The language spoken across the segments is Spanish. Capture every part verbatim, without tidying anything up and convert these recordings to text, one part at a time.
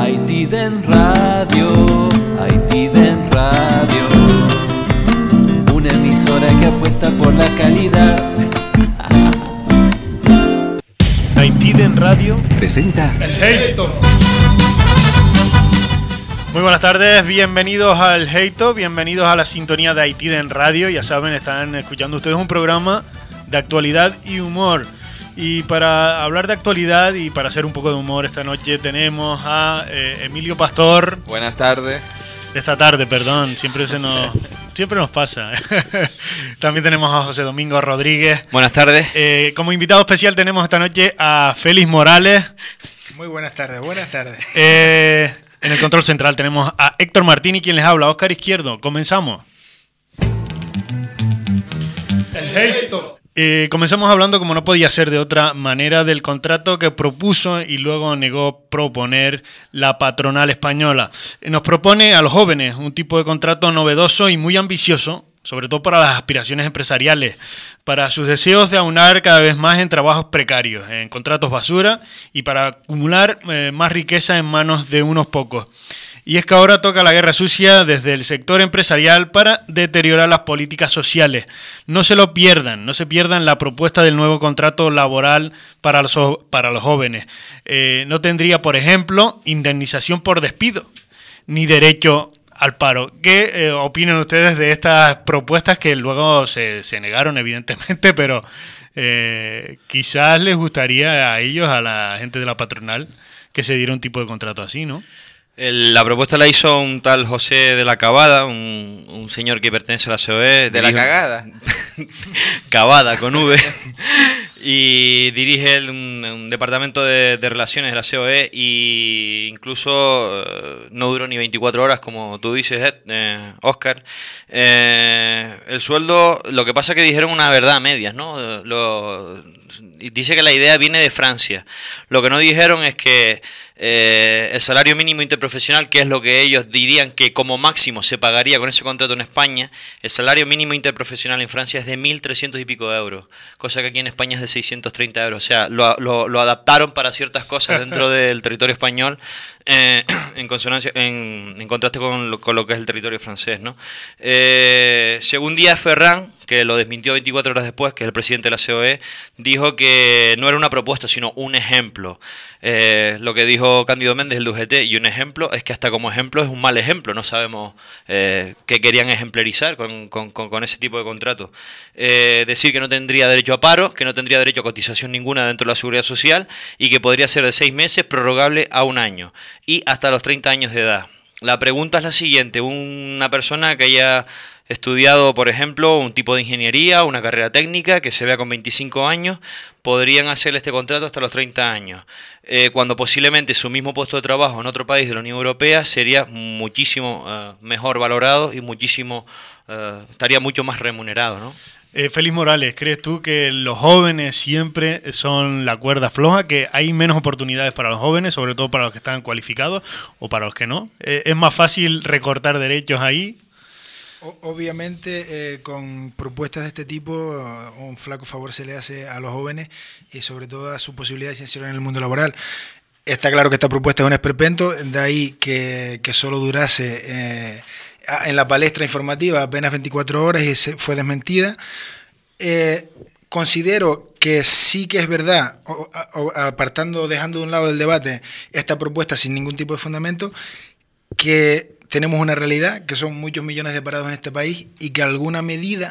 Aitiden Radio, Aitiden Radio, una emisora que apuesta por la calidad. Aitiden Radio presenta El Heito. Muy buenas tardes, bienvenidos al Heito, bienvenidos a la sintonía de Aitiden Radio. Ya saben, están escuchando ustedes un programa de actualidad y humor. Y para hablar de actualidad y para hacer un poco de humor esta noche tenemos a eh, Emilio Pastor. Buenas tardes. Esta tarde, perdón, siempre se nos siempre nos pasa. También tenemos a José Domingo Rodríguez. Buenas tardes. Eh, como invitado especial tenemos esta noche a Félix Morales. Muy buenas tardes, buenas tardes. Eh, en el control central tenemos a Héctor Martín y quien les habla, Óscar Izquierdo. Comenzamos. El Heito. Eh, comenzamos hablando, como no podía ser de otra manera, del contrato que propuso y luego negó proponer la patronal española. Eh, nos propone a los jóvenes un tipo de contrato novedoso y muy ambicioso, sobre todo para las aspiraciones empresariales, para sus deseos de aunar cada vez más en trabajos precarios, en contratos basura y para acumular eh, más riqueza en manos de unos pocos. Y es que ahora toca la guerra sucia desde el sector empresarial para deteriorar las políticas sociales. No se lo pierdan, no se pierdan la propuesta del nuevo contrato laboral para los, para los jóvenes. Eh, no tendría, por ejemplo, indemnización por despido, ni derecho al paro. ¿Qué eh, opinan ustedes de estas propuestas que luego se, se negaron, evidentemente, pero eh, quizás les gustaría a ellos, a la gente de la patronal, que se diera un tipo de contrato así, ¿no? El, la propuesta la hizo un tal José de la Cavada, un, un señor que pertenece a la C O E. ¿De la cagada? Cavada, con V. Y dirige el, un, un departamento de, de relaciones de la C O E y incluso eh, no duró ni veinticuatro horas, como tú dices, Ed, eh, Óscar. Eh, el sueldo, lo que pasa es que dijeron una verdad a medias, ¿no? Lo, dice que la idea viene de Francia. Lo que no dijeron es que Eh, el salario mínimo interprofesional, que es lo que ellos dirían que como máximo se pagaría con ese contrato en España, el salario mínimo interprofesional en Francia es de mil trescientos y pico de euros, cosa que aquí en España es de seiscientos treinta euros. O sea, lo, lo, lo adaptaron para ciertas cosas dentro del territorio español eh, en consonancia, en, en contraste con lo, con lo que es el territorio francés, ¿no? Eh, según Díaz Ferrán, que lo desmintió veinticuatro horas después, que es el presidente de la C O E, dijo que no era una propuesta, sino un ejemplo. Eh, lo que dijo Cándido Méndez, el de U G T, y un ejemplo es que hasta como ejemplo es un mal ejemplo. No sabemos eh, qué querían ejemplarizar con, con, con, con ese tipo de contrato. Eh, decir que no tendría derecho a paro, que no tendría derecho a cotización ninguna dentro de la Seguridad Social y que podría ser de seis meses, prorrogable a un año y hasta los treinta años de edad. La pregunta es la siguiente: una persona que haya estudiado, por ejemplo, un tipo de ingeniería, una carrera técnica, que se vea con veinticinco años, podrían hacerle este contrato hasta los treinta años, eh, cuando posiblemente su mismo puesto de trabajo en otro país de la Unión Europea sería muchísimo uh, mejor valorado y muchísimo uh, estaría mucho más remunerado, ¿no? Eh, Félix Morales, ¿crees tú que los jóvenes siempre son la cuerda floja, que hay menos oportunidades para los jóvenes, sobre todo para los que están cualificados o para los que no? Eh, ¿Es más fácil recortar derechos ahí? Obviamente, eh, con propuestas de este tipo, un flaco favor se le hace a los jóvenes y sobre todo a su posibilidad de inserción en el mundo laboral. Está claro que esta propuesta es un esperpento, de ahí que, que solo durase eh, en la palestra informativa apenas veinticuatro horas y se fue desmentida. Eh, considero que sí que es verdad, o, o, apartando, dejando de un lado del debate esta propuesta sin ningún tipo de fundamento, que tenemos una realidad, que son muchos millones de parados en este país y que alguna medida,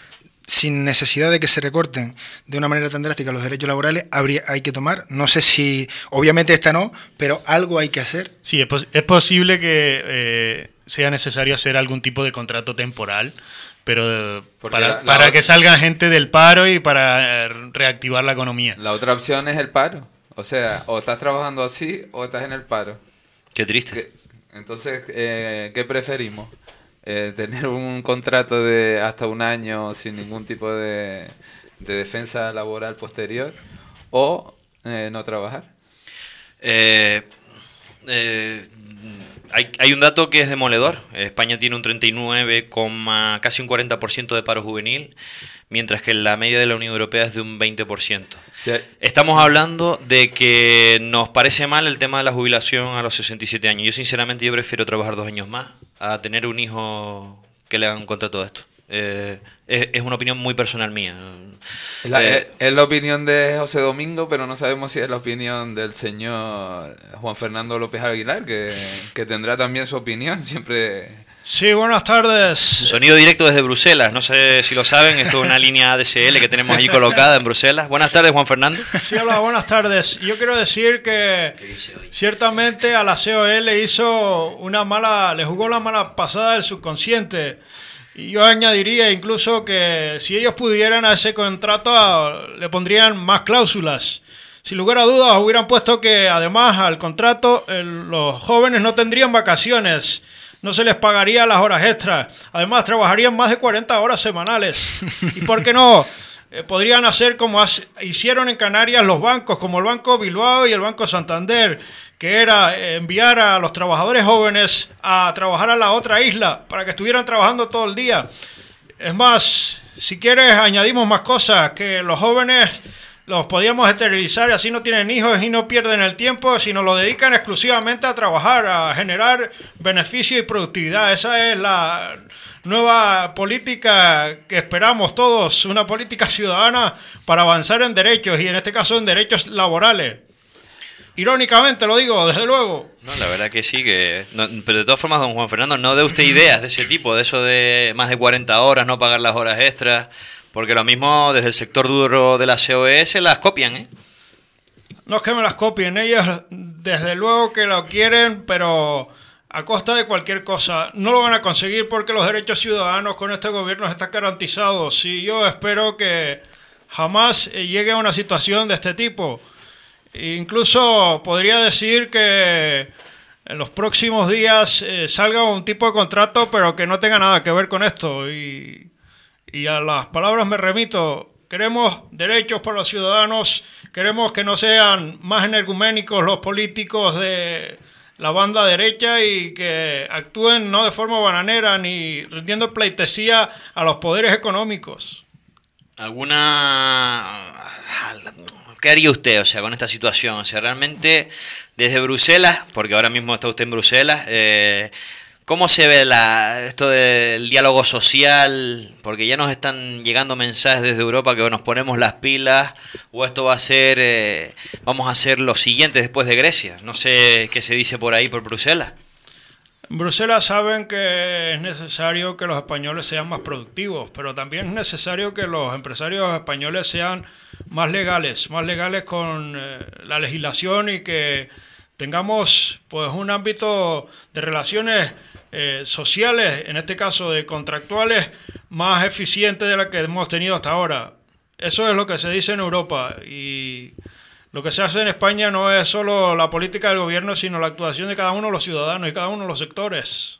sin necesidad de que se recorten de una manera tan drástica los derechos laborales, habría, hay que tomar. No sé si, obviamente esta no, pero algo hay que hacer. Sí, es, pos es posible que eh, sea necesario hacer algún tipo de contrato temporal, pero para, la, la para otra, que salga gente del paro y para reactivar la economía. La otra opción es el paro. O sea, o estás trabajando así o estás en el paro. Qué triste. Que, entonces, eh, ¿qué preferimos? Eh, ¿Tener un contrato de hasta un año sin ningún tipo de, de defensa laboral posterior o eh, no trabajar? Eh, eh, hay, hay un dato que es demoledor. España tiene un treinta y nueve, casi un cuarenta por ciento de paro juvenil, mientras que la media de la Unión Europea es de un veinte por ciento. Sí. Estamos hablando de que nos parece mal el tema de la jubilación a los sesenta y siete años. Yo sinceramente yo prefiero trabajar dos años más a tener un hijo que le hagan un contrato de esto. Eh, es, es una opinión muy personal mía. Es la, Eh, es, es la opinión de José Domingo, pero no sabemos si es la opinión del señor Juan Fernando López Aguilar, que, que tendrá también su opinión, siempre... Sí, buenas tardes. Sonido directo desde Bruselas, no sé si lo saben, esto es una línea A D S L que tenemos allí colocada en Bruselas. Buenas tardes, Juan Fernando. Sí, hola, buenas tardes. Yo quiero decir que ciertamente a la C O E le hizo una mala, le jugó la mala pasada del subconsciente. Y yo añadiría incluso que si ellos pudieran a ese contrato le pondrían más cláusulas. Sin lugar a dudas hubieran puesto que además al contrato el, los jóvenes no tendrían vacaciones. No se les pagaría las horas extras. Además, trabajarían más de cuarenta horas semanales. ¿Y por qué no? Eh, podrían hacer como has, hicieron en Canarias los bancos, como el Banco Bilbao y el Banco Santander, que era eh, enviar a los trabajadores jóvenes a trabajar a la otra isla para que estuvieran trabajando todo el día. Es más, si quieres, añadimos más cosas, que los jóvenes los podíamos esterilizar y así no tienen hijos y no pierden el tiempo, sino lo dedican exclusivamente a trabajar, a generar beneficio y productividad. Esa es la nueva política que esperamos todos, una política ciudadana para avanzar en derechos y en este caso en derechos laborales. Irónicamente lo digo, desde luego. No, la verdad que sí, que no, pero de todas formas, don Juan Fernando, no dé usted ideas de ese tipo, de eso de más de cuarenta horas, no pagar las horas extras. Porque lo mismo desde el sector duro de la C O E se las copian, ¿eh? No es que me las copien, ellas desde luego que lo quieren, pero a costa de cualquier cosa. No lo van a conseguir porque los derechos ciudadanos con este gobierno están garantizados. Y yo espero que jamás llegue a una situación de este tipo. Incluso podría decir que en los próximos días eh, salga un tipo de contrato, pero que no tenga nada que ver con esto. Y... Y a las palabras me remito, queremos derechos para los ciudadanos, queremos que no sean más energuménicos los políticos de la banda derecha y que actúen no de forma bananera ni rindiendo pleitesía a los poderes económicos. ¿Alguna... ¿Qué haría usted, o sea, con esta situación? O sea, realmente desde Bruselas, porque ahora mismo está usted en Bruselas, eh, ¿cómo se ve la, esto del diálogo social? Porque ya nos están llegando mensajes desde Europa que nos ponemos las pilas, o esto va a ser, eh, vamos a hacer lo siguiente después de Grecia. No sé qué se dice por ahí, por Bruselas. En Bruselas saben que es necesario que los españoles sean más productivos, pero también es necesario que los empresarios españoles sean más legales, más legales con eh, la legislación y que tengamos pues un ámbito de relaciones Eh, sociales, en este caso de contractuales, más eficientes de la que hemos tenido hasta ahora. Eso es lo que se dice en Europa y lo que se hace en España no es solo la política del gobierno, sino la actuación de cada uno de los ciudadanos y cada uno de los sectores.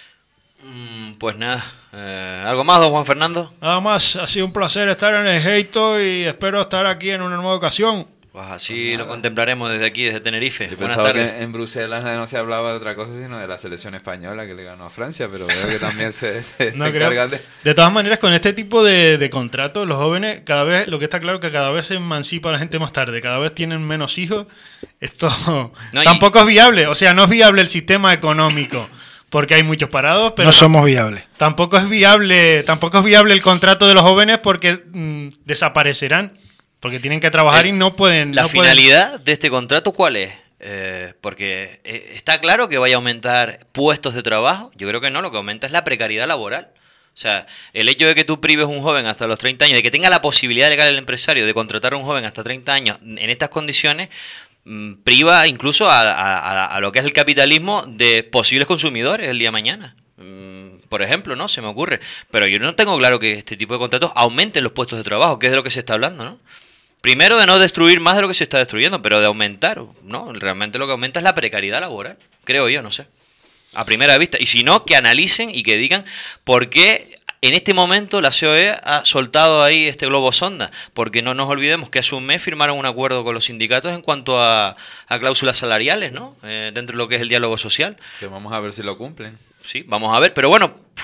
Mm, pues nada, eh, ¿algo más, don Juan Fernando? Nada más, ha sido un placer estar en el Heito y espero estar aquí en una nueva ocasión. Pues así pues lo contemplaremos desde aquí, desde Tenerife. Yo Buenas pensaba tardes. que en Bruselas no se hablaba de otra cosa sino de la selección española que le ganó a Francia, pero veo que también se, se, No se creo. encargan de... De todas maneras, con este tipo de, de contratos, los jóvenes, cada vez, lo que está claro es que cada vez se emancipa la gente más tarde, cada vez tienen menos hijos. Esto No, y- tampoco es viable, o sea, no es viable el sistema económico, porque hay muchos parados, pero No somos viables. tampoco es viable, tampoco es viable el contrato de los jóvenes porque mm, desaparecerán, porque tienen que trabajar El- y no pueden. ¿La no pueden- finalidad de este contrato cuál es? Eh, porque eh, está claro que vaya a aumentar puestos de trabajo. Yo creo que no, lo que aumenta es la precariedad laboral. O sea, el hecho de que tú prives a un joven hasta los treinta años, de que tenga la posibilidad legal el empresario de contratar a un joven hasta treinta años en estas condiciones, mmm, priva incluso a, a- a- a lo que es el capitalismo de posibles consumidores el día de mañana. Mm, Por ejemplo, ¿no? Se me ocurre. Pero yo no tengo claro que este tipo de contratos aumenten los puestos de trabajo, que es de lo que se está hablando, ¿no? Primero de no destruir más de lo que se está destruyendo, pero de aumentar, ¿no? Realmente lo que aumenta es la precariedad laboral, creo yo, no sé. A primera vista. Y si no, que analicen y que digan por qué en este momento la C O E ha soltado ahí este globo sonda. Porque no nos olvidemos que hace un mes firmaron un acuerdo con los sindicatos en cuanto a, a cláusulas salariales, ¿no? Eh, dentro de lo que es el diálogo social. Que vamos a ver si lo cumplen. Sí, vamos a ver. Pero bueno,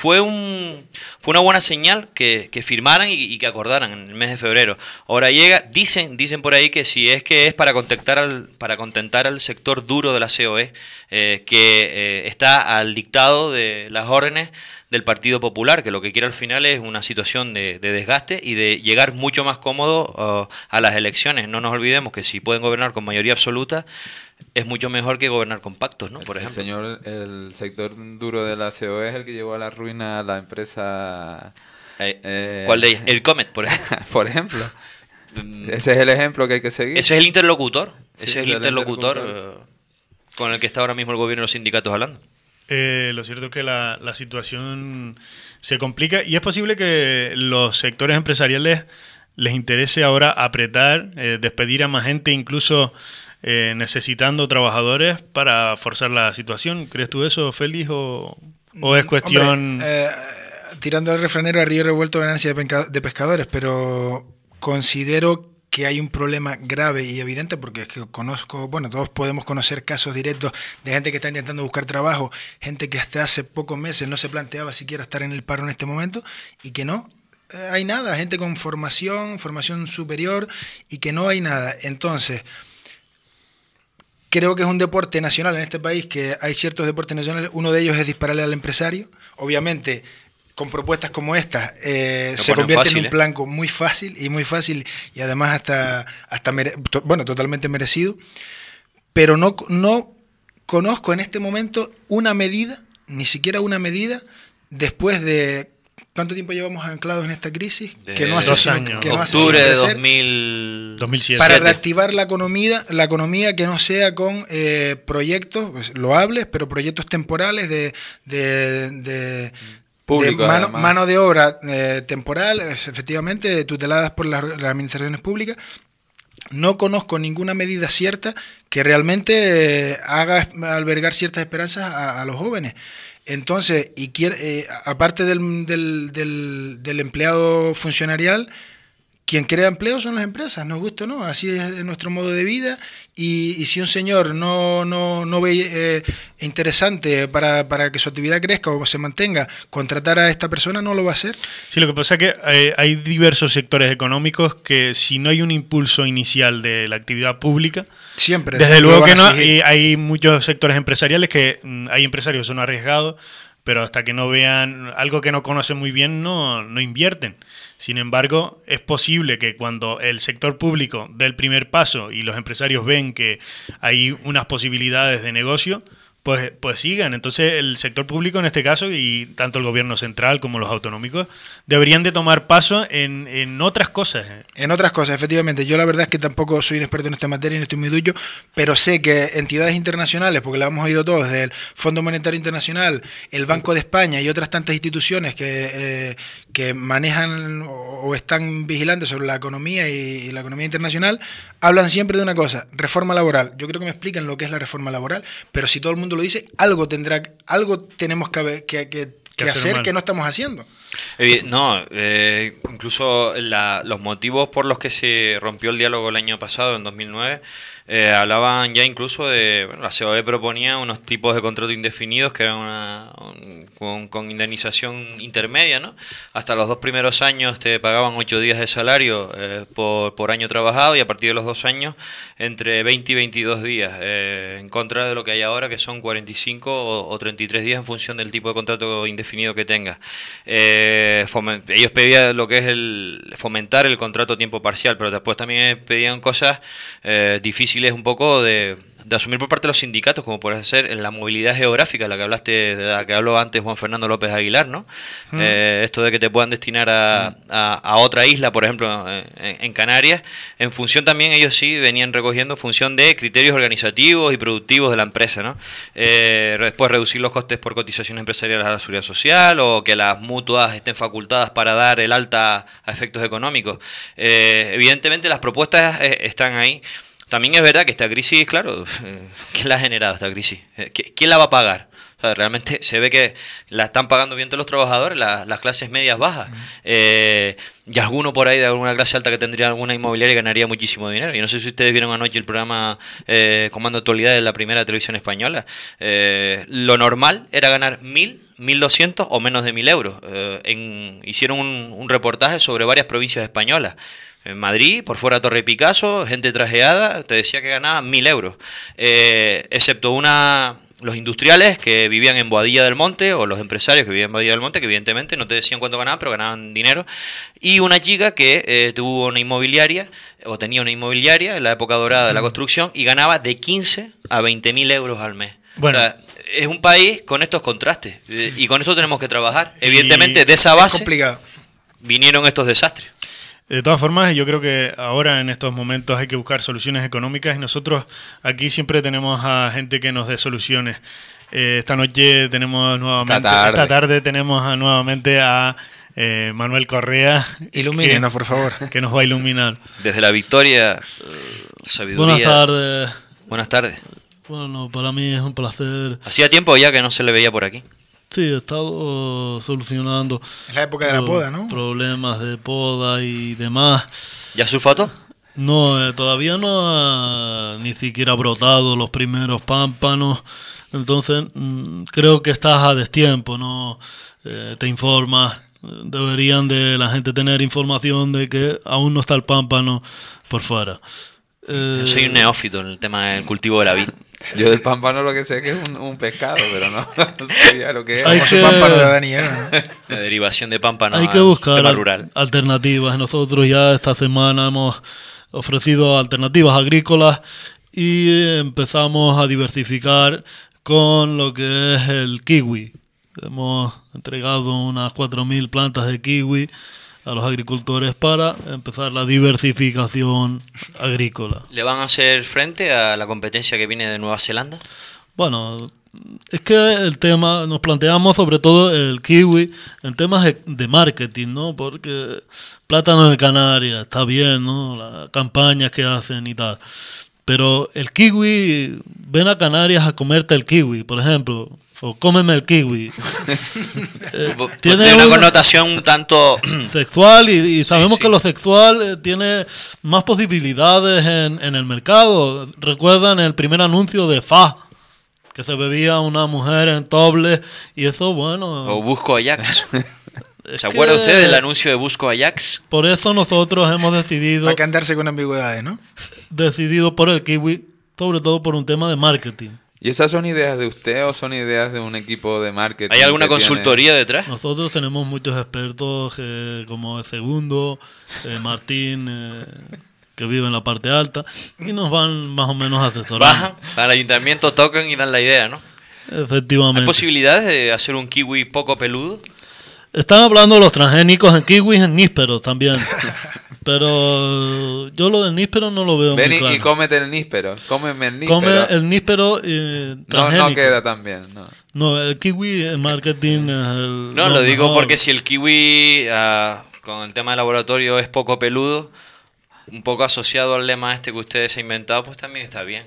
fue un fue una buena señal que, que firmaran y, y que acordaran en el mes de febrero. Ahora llega, dicen dicen por ahí que si es que es para contentar al, para contentar al sector duro de la C O E, eh, que eh, está al dictado de las órdenes del Partido Popular, que lo que quiere al final es una situación de, de desgaste y de llegar mucho más cómodo uh, a las elecciones. No nos olvidemos que si pueden gobernar con mayoría absoluta, es mucho mejor que gobernar con pactos, ¿no? Por ejemplo. El señor, el sector duro de la C O E es el que llevó a la ruina a la empresa... Eh, eh, ¿Cuál de ellas? El Comet, por ejemplo. por ejemplo. Ese es el ejemplo que hay que seguir. Ese es el interlocutor. Sí, Ese es el el interlocutor, interlocutor. uh, con el que está ahora mismo el gobierno y los sindicatos hablando. Eh, lo cierto es que la, la situación se complica y es posible que los sectores empresariales les interese ahora apretar, eh, despedir a más gente, incluso eh, necesitando trabajadores para forzar la situación. ¿Crees tú eso, Félix, o, o es cuestión...? Hombre, eh, tirando al refranero, a río revuelto ganancia de, penca- de pescadores, pero considero que hay un problema grave y evidente, porque es que conozco, bueno, todos podemos conocer casos directos de gente que está intentando buscar trabajo, gente que hasta hace pocos meses no se planteaba siquiera estar en el paro en este momento y que no eh, hay nada, gente con formación, formación superior y que no hay nada. Entonces, creo que es un deporte nacional en este país, que hay ciertos deportes nacionales, uno de ellos es dispararle al empresario, obviamente. Con propuestas como estas eh, se convierte fácil, en un plan ¿eh? muy fácil y muy fácil y además hasta, hasta mere- to- bueno, totalmente merecido, pero no, no conozco en este momento una medida, ni siquiera una medida, después de ¿cuánto tiempo llevamos anclados en esta crisis? De que no hace dos sino, años. que no hace Octubre sino de crecer, dos mil... dos mil siete. para reactivar la economía, la economía que no sea con eh, proyectos pues, loables, pero proyectos temporales de, de, de Público, de mano, además. mano de obra eh, temporal, efectivamente, tuteladas por las, las administraciones públicas. No conozco ninguna medida cierta que realmente eh, haga albergar ciertas esperanzas a, a los jóvenes. Entonces, y quiere, eh, aparte del, del, del, del empleado funcionarial, quien crea empleo son las empresas, nos gusta o no, así es nuestro modo de vida y, y si un señor no, no, no ve eh, interesante para, para que su actividad crezca o se mantenga, contratar a esta persona no lo va a hacer. Sí, lo que pasa es que eh, hay diversos sectores económicos que si no hay un impulso inicial de la actividad pública, siempre desde luego que no, y hay muchos sectores empresariales que mm, hay empresarios que son arriesgados, pero hasta que no vean algo que no conocen muy bien no, no invierten. Sin embargo, es posible que cuando el sector público dé el primer paso y los empresarios ven que hay unas posibilidades de negocio, pues, pues sigan. Entonces el sector público en este caso, y tanto el gobierno central como los autonómicos, deberían de tomar paso en, en otras cosas. En otras cosas, efectivamente. Yo la verdad es que tampoco soy un experto en esta materia y no estoy muy ducho, pero sé que entidades internacionales, porque la hemos oído todos, desde el Fondo Monetario Internacional, el Banco de España y otras tantas instituciones que, eh, que manejan o están vigilantes sobre la economía y, y la economía internacional, hablan siempre de una cosa, reforma laboral. Yo creo que me explican lo que es la reforma laboral, pero si todo el mundo lo dice, algo tendrá, algo tenemos que, que, que, que hacer mal. Que no estamos haciendo. Eh, no, eh, incluso la, los motivos por los que se rompió el diálogo el año pasado, en dos mil nueve, eh, hablaban ya incluso de, bueno, la C O E proponía unos tipos de contrato indefinidos que eran una, un, con, con indemnización intermedia, ¿no? Hasta los dos primeros años te pagaban ocho días de salario eh, por, por año trabajado y a partir de los dos años entre veinte y veintidós días, eh, en contra de lo que hay ahora que son cuarenta y cinco o, o treinta y tres días en función del tipo de contrato indefinido que tengas. Eh, foment, ellos pedían lo que es el fomentar el contrato a tiempo parcial, pero después también pedían cosas eh, difíciles un poco de, de asumir por parte de los sindicatos, como puede ser en la movilidad geográfica, la que hablaste, de la que habló antes Juan Fernando López Aguilar, ¿no? Mm. Eh, esto de que te puedan destinar a, a, a otra isla, por ejemplo, en, en Canarias, en función también, ellos sí venían recogiendo en función de criterios organizativos y productivos de la empresa, ¿no? Eh, después reducir los costes por cotizaciones empresariales a la seguridad social o que las mutuas estén facultadas para dar el alta a efectos económicos. Eh, evidentemente las propuestas eh, están ahí. También es verdad que esta crisis, claro, ¿quién la ha generado esta crisis? ¿Quién la va a pagar? O sea, realmente se ve que la están pagando bien todos los trabajadores, la, las clases medias bajas. Uh-huh. Eh, y alguno por ahí de alguna clase alta que tendría alguna inmobiliaria ganaría muchísimo dinero. Yo no sé si ustedes vieron anoche el programa eh, Comando Actualidad de la primera televisión española. Eh, lo normal era ganar mil mil doscientos o menos de mil euros. Eh, en, hicieron un, un reportaje sobre varias provincias españolas. En Madrid, por fuera Torre Picasso, gente trajeada, te decía que ganaban mil euros. Eh, excepto una... los industriales que vivían en Boadilla del Monte, o los empresarios que vivían en Boadilla del Monte, que evidentemente no te decían cuánto ganaban, pero ganaban dinero. Y una chica que eh, tuvo una inmobiliaria, o tenía una inmobiliaria en la época dorada de la construcción, y ganaba de quince a veinte mil euros al mes. Bueno. O sea, es un país con estos contrastes, eh, y con esto tenemos que trabajar. Evidentemente, de esa base complicado. vinieron estos desastres. De todas formas, yo creo que ahora en estos momentos hay que buscar soluciones económicas y nosotros aquí siempre tenemos a gente que nos dé soluciones. Eh, esta noche tenemos nuevamente, Esta tarde. esta tarde tenemos a, nuevamente a eh, Manuel Correa. Ilumínenos, que, por favor. Que nos va a iluminar. Desde la victoria, sabiduría. Buenas tardes. Buenas tardes. Bueno, para mí es un placer. Hacía tiempo ya que no se le veía por aquí. Sí, he estado solucionando Es la época de la pro- poda, ¿no? problemas de poda y demás. ¿Ya sulfato? No, eh, todavía no ha ni siquiera brotado los primeros pámpanos, entonces mm, creo que estás a destiempo, ¿no? Eh, te informas, deberían de la gente tener información de que aún no está el pámpano por fuera. Eh, Yo soy un neófito en el tema del cultivo de la vid. Yo del pámpano lo que sé es que es un, un pescado, pero no, no sabía lo que era. Hay Famoso que- pámpano de Dani, ¿eh? La derivación de pámpano Hay que al buscar tema al- rural. alternativas. Nosotros ya esta semana hemos ofrecido alternativas agrícolas y empezamos a diversificar con lo que es el kiwi. Hemos entregado unas cuatro mil plantas de kiwi a los agricultores para empezar la diversificación agrícola. ¿Le van a hacer frente a la competencia que viene de Nueva Zelanda? Bueno, es que el tema, nos planteamos sobre todo el kiwi en temas de, de marketing, ¿no? Porque plátano de Canarias, está bien, ¿no? Las campañas que hacen y tal. Pero el kiwi, ven a Canarias a comerte el kiwi, por ejemplo, o cómeme el kiwi. Eh, Pues tiene tiene una una- connotación un tanto... sexual y, y sabemos sí. que lo sexual eh, tiene más posibilidades en, en el mercado. Recuerdan el primer anuncio de Fa, que se bebía una mujer en tobles y eso, bueno... o Busco Ajax. es ¿Se acuerda que usted del anuncio de Busco Ajax? Por eso nosotros hemos decidido, Para que andarse con ambigüedades, ¿no? decidido por el kiwi, sobre todo por un tema de marketing. ¿Y esas son ideas de usted o son ideas de un equipo de marketing? ¿Hay alguna que tiene- consultoría detrás? Nosotros tenemos muchos expertos eh, como el Segundo, eh, Martín, eh, que vive en la parte alta, y nos van más o menos asesorando. Bajan al ayuntamiento, tocan y dan la idea, ¿no? ¿Hay Efectivamente. posibilidades de hacer un kiwi poco peludo? Están hablando de los transgénicos en kiwis, en nísperos también. Pero yo lo del níspero no lo veo Ven muy y, claro. y cómete el níspero. Cómeme el níspero. Come el níspero eh, no, transgénico. no queda tan bien. No. No, el kiwi en marketing es el... No, lo digo mejor. porque si el kiwi ah, con el tema de laboratorio es poco peludo, un poco asociado al lema este que ustedes han inventado, pues también está bien.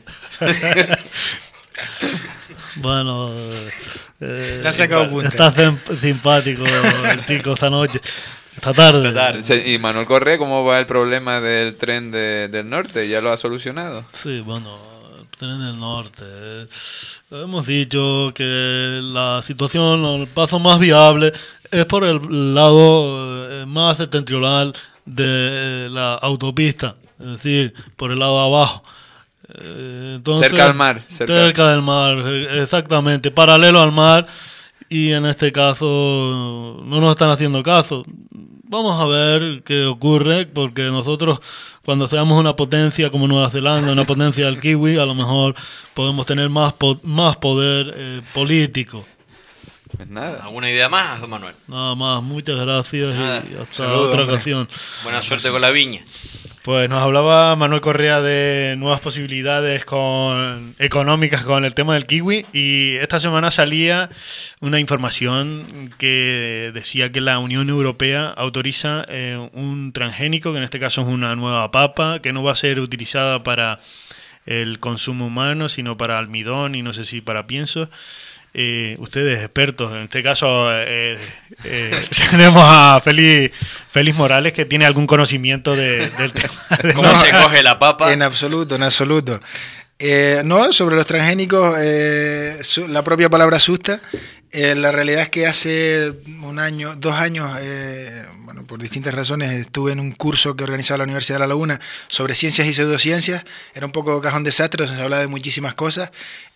Bueno, eh, Le ha sacado punta. está sim- simpático el chico esta noche, esta tarde. Esta tarde. Se- ¿Y Manuel Correa cómo va el problema del tren de- del norte? ¿Ya lo ha solucionado? Sí, bueno, el tren del norte. eh, Hemos dicho que la situación, o el paso más viable es por el lado eh, más septentrional de la autopista, es decir, por el lado de abajo. Eh, entonces, Cerca al mar, cerca. Cerca del mar, eh, exactamente, paralelo al mar, y en este caso no nos están haciendo caso. Vamos a ver qué ocurre, porque nosotros cuando seamos una potencia como Nueva Zelanda, una potencia del kiwi, a lo mejor podemos tener más, po- más poder eh, político. Pues nada. ¿Alguna idea más, don Manuel? Nada más, muchas gracias Nada. y hasta Saludos, otra hombre. ocasión. Buena suerte con la viña. Pues nos hablaba Manuel Correa de nuevas posibilidades con, económicas con el tema del kiwi, y esta semana salía una información que decía que la Unión Europea autoriza eh, un transgénico, que en este caso es una nueva papa, que no va a ser utilizada para el consumo humano, sino para almidón y no sé si para piensos. Eh, ustedes expertos, en este caso eh, eh, tenemos a Félix, Félix Morales, que tiene algún conocimiento de, del tema. de- ¿Cómo No, se coge la papa? En absoluto, en absoluto. Eh, no, sobre los transgénicos, eh, su- la propia palabra asusta. Eh, la realidad es que hace un año, dos años, eh, bueno, por distintas razones, estuve en un curso que organizaba la Universidad de La Laguna sobre ciencias y pseudociencias. Era un poco cajón desastre, donde se hablaba de muchísimas cosas.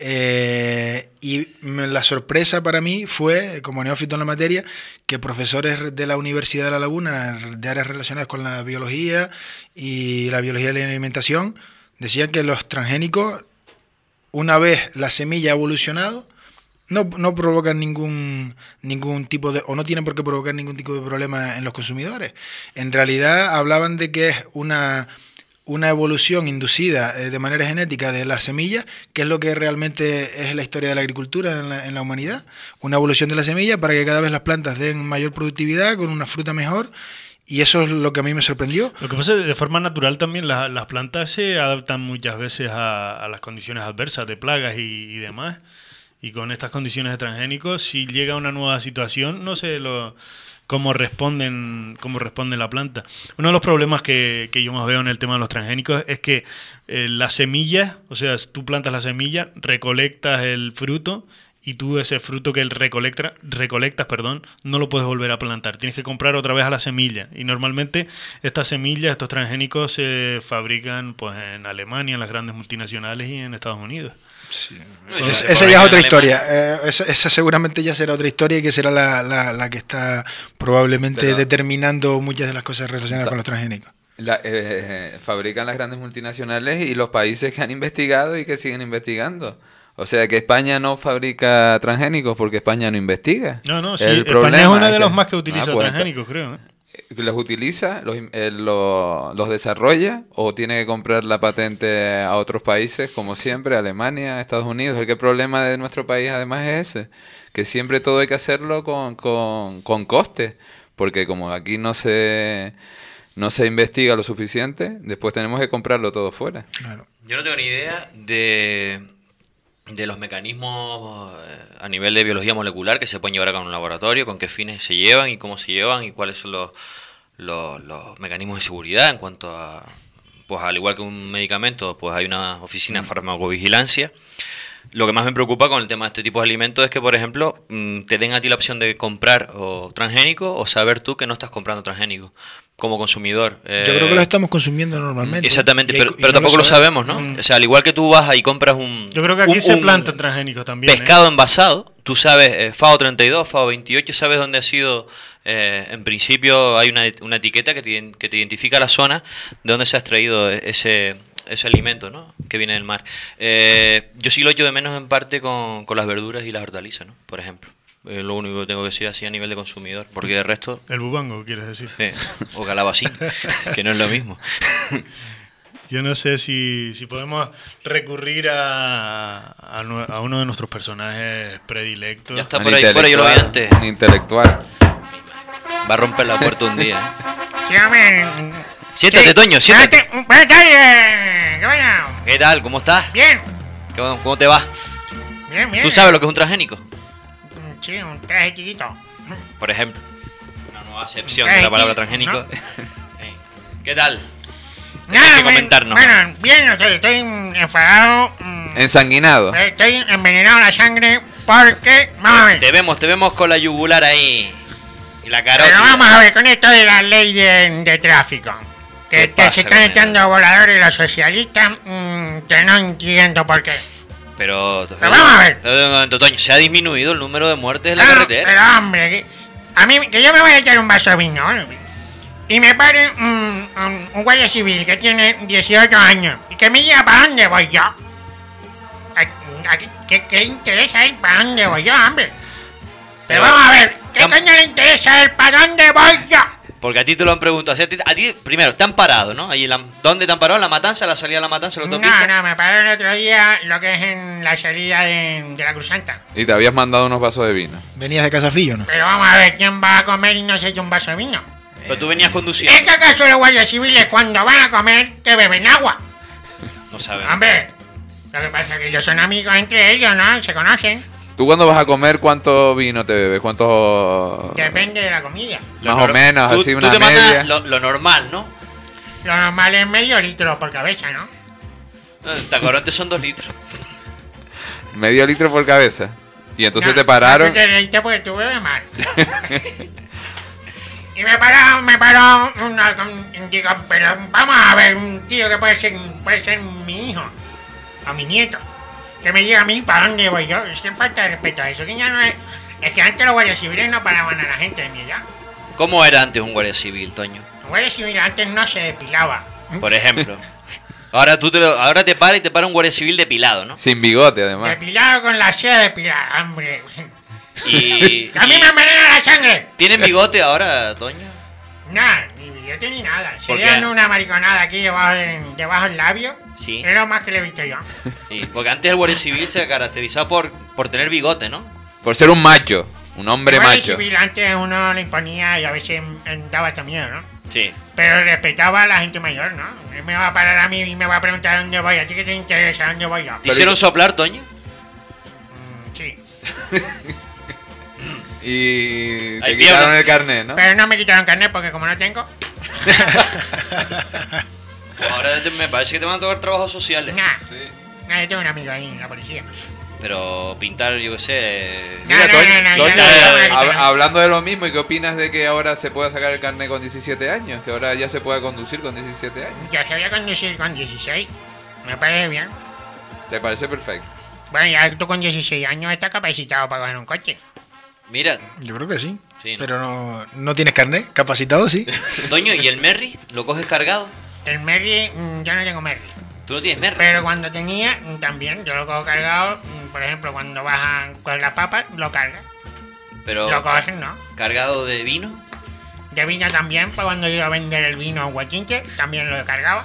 Eh, y me, la sorpresa para mí fue, como neófito en la materia, que profesores de la Universidad de La Laguna, de áreas relacionadas con la biología y la biología de la alimentación, decían que los transgénicos, una vez la semilla ha evolucionado, No, no provocan ningún ningún tipo de, o no tienen por qué provocar ningún tipo de problema en los consumidores. En realidad hablaban de que es una, una evolución inducida eh, de manera genética de las semillas, que es lo que realmente es la historia de la agricultura en la, en la humanidad. Una evolución de la semilla para que cada vez las plantas den mayor productividad, con una fruta mejor. Y eso es lo que a mí me sorprendió. Lo que pasa es que de forma natural también la, las plantas se adaptan muchas veces a, a las condiciones adversas de plagas y, y demás. Y con estas condiciones de transgénicos, si llega una nueva situación, no sé lo, cómo responden cómo responde la planta. Uno de los problemas que, que yo más veo en el tema de los transgénicos es que eh, las semillas, o sea, tú plantas la semilla, recolectas el fruto y tú ese fruto que recolecta, recolectas, perdón, no lo puedes volver a plantar. Tienes que comprar otra vez a la semilla. Y normalmente estas semillas, estos transgénicos se fabrican pues en Alemania, en las grandes multinacionales y en Estados Unidos. Sí. Es, esa ya es otra historia. Eh, esa, esa seguramente ya será otra historia y que será la, la, la que está probablemente Pero, determinando muchas de las cosas relacionadas la, con los transgénicos. La, eh, fabrican las grandes multinacionales y los países que han investigado y que siguen investigando. O sea que España no fabrica transgénicos porque España no investiga. No, no, sí. El España es uno de que, los más que utiliza ah, pues, transgénicos, creo. ¿eh? ¿Los utiliza, los, eh, lo, los desarrolla o tiene que comprar la patente a otros países como siempre, Alemania, Estados Unidos? El que problema de nuestro país además es ese, que siempre todo hay que hacerlo con, con, con coste, porque como aquí no se, no se investiga lo suficiente, después tenemos que comprarlo todo fuera. Claro. Yo no tengo ni idea de... de los mecanismos a nivel de biología molecular que se pueden llevar a cabo en un laboratorio, con qué fines se llevan y cómo se llevan y cuáles son los, los, los mecanismos de seguridad en cuanto a, pues al igual que un medicamento, pues hay una oficina de farmacovigilancia. Lo que más me preocupa con el tema de este tipo de alimentos es que, por ejemplo, te den a ti la opción de comprar o transgénico o saber tú que no estás comprando transgénico como consumidor. Eh, Yo creo que lo estamos consumiendo normalmente. Exactamente, hay, pero, pero tampoco lo sabemos, ¿no? Mm. O sea, al igual que tú vas y compras un... Yo creo que aquí un, se un plantan transgénicos también. Pescado ¿eh? envasado, tú sabes, eh, FAO treinta y dos, FAO veintiocho, sabes dónde ha sido... Eh, en principio hay una, una etiqueta que te, que te identifica la zona de donde se ha extraído ese... ese alimento, ¿no? Que viene del mar. Eh, yo sí lo echo de menos en parte con, con las verduras y las hortalizas, ¿no? Por ejemplo. Es lo único que tengo que decir así a nivel de consumidor, porque de resto... El bubango, ¿quieres decir? Sí, o calabacín, que no es lo mismo. Yo no sé si, si podemos recurrir a, a, a uno de nuestros personajes predilectos. Ya está por ahí fuera, yo lo vi antes. Un intelectual. Va a romper la puerta un día. ¿eh? Siéntate, sí. Toño, siéntate. Buenas tardes. ¿Qué vaya? ¿Qué tal? ¿Cómo estás? Bien. ¿Cómo te va? Bien, bien. ¿Tú sabes lo que es un transgénico? Sí, un traje chiquito. Por ejemplo. Una nueva acepción de la palabra transgénico. ¿No? ¿Qué tal? ¿Qué Nada, tienes que comentarnos? Bueno, bien, estoy, estoy enfadado. Ensanguinado. Estoy envenenado la sangre porque... Vamos a ver. Te vemos, te vemos con la yugular ahí. Y la carótida. Pero vamos a ver, con esto de la ley de, de tráfico. Que te se están echando voladores los socialistas, mmm, que no entiendo por qué. Pero, pero vamos a ver. Toño, se ha disminuido el número de muertes en la no, carretera. Pero hombre, que, a mí, que yo me voy a echar un vaso de vino, ¿no? Y me pare un, un, un guardia civil que tiene dieciocho años y que me diga para dónde voy yo. ¿A, a, ¿qué, ¿Qué interesa a él para dónde voy yo, hombre? Pero, pero vamos a ver, ¿qué coño le interesa a él para dónde voy yo? Porque a ti te lo han preguntado. O sea, a, ti, a ti, primero, te han parado, ¿no? Ahí la, ¿dónde te han parado? ¿En la Matanza? ¿La salida de la Matanza? ¿La autopista? No, no, me paró el otro día lo que es en la salida de, de la Cruzanta. Y te habías mandado unos vasos de vino. ¿Venías de Casafillo, no? Pero vamos a ver, ¿quién va a comer y no se echa un vaso de vino? Pero tú venías conduciendo. ¿Es que acaso los guardias civiles cuando van a comer que beben agua? No saben. Hombre, lo que pasa es que ellos son amigos entre ellos, ¿no? Se conocen. ¿Tú cuando vas a comer cuánto vino te bebes? ¿Cuánto...? Depende de la comida. Más o menos, tú, así tú una te media. Lo, lo normal, ¿no? Lo normal es medio litro por cabeza, ¿no? Tacorontes son dos litros. Medio litro por cabeza. Y entonces No, te pararon. no, tú te reíste porque tú bebes mal. Y me paró, me paró una, un- digo, pero vamos a ver, un tío que puede ser, puede ser mi hijo o mi nieto, que me diga a mí para dónde voy yo. Es que falta de respeto a eso, que ya no es... Es que antes los guardias civiles no paraban a la gente de mi edad. ¿Cómo era antes un guardia civil, Toño? Los guardias civiles antes no se depilaba. Por ejemplo. Ahora tú te lo- ahora te para y te para un guardia civil depilado, ¿no? Sin bigote, además. Depilado con la seda depilada, hombre. Y, A mí y- me envenena la sangre. ¿Tienen bigote ahora, Toño? Nada, ni billete ni nada. ¿Por Serían qué? una mariconada aquí debajo, de- debajo del labio. Sí. Es lo más que le he visto yo. Sí, porque antes el guardia civil se caracterizaba por, por tener bigote, ¿no? Por ser un macho. Un hombre El guardia macho. civil antes uno le imponía y a veces mm, daba hasta miedo, ¿no? Sí. Pero respetaba a la gente mayor, ¿no? Él me va a parar a mí y me va a preguntar dónde voy. ¿A ti qué te interesa? ¿Dónde voy yo? ¿Te hicieron soplar, Toño? Mm, sí. Y te Hay quitaron piedras. el carnet, ¿no? Pero no me quitaron carnet porque como no tengo... Ahora te- me parece que te van a tocar trabajos sociales. Nada. Sí. Nah, yo tengo un amigo ahí en la policía. Pero pintar, yo qué sé... Mira, No, no, Toño, no, no, Toño, ya eh, no, no, no, hab- no. hablando de lo mismo, ¿y qué opinas de que ahora se pueda sacar el carnet con diecisiete años? Que ahora ya se pueda conducir con diecisiete años. Yo sabía conducir con dieciséis. Me parece bien. ¿Te parece perfecto? Bueno, ya tú con dieciséis años estás capacitado para coger un coche. Mira, Yo creo que sí. Sí, ¿no? Pero no, no tienes carnet. Capacitado, sí. Toño, ¿y el Merry? ¿Lo coges cargado? El Merry, mm, yo no tengo Merry. ¿Tú no tienes Merry? Pero cuando tenía, mm, también, yo lo cojo cargado. mm, Por ejemplo, cuando vas a coger las papas, lo cargas. Pero Lo coges, ¿no? cargado de vino. De vino también, pues cuando iba a vender el vino a un guachinche, también lo cargaba.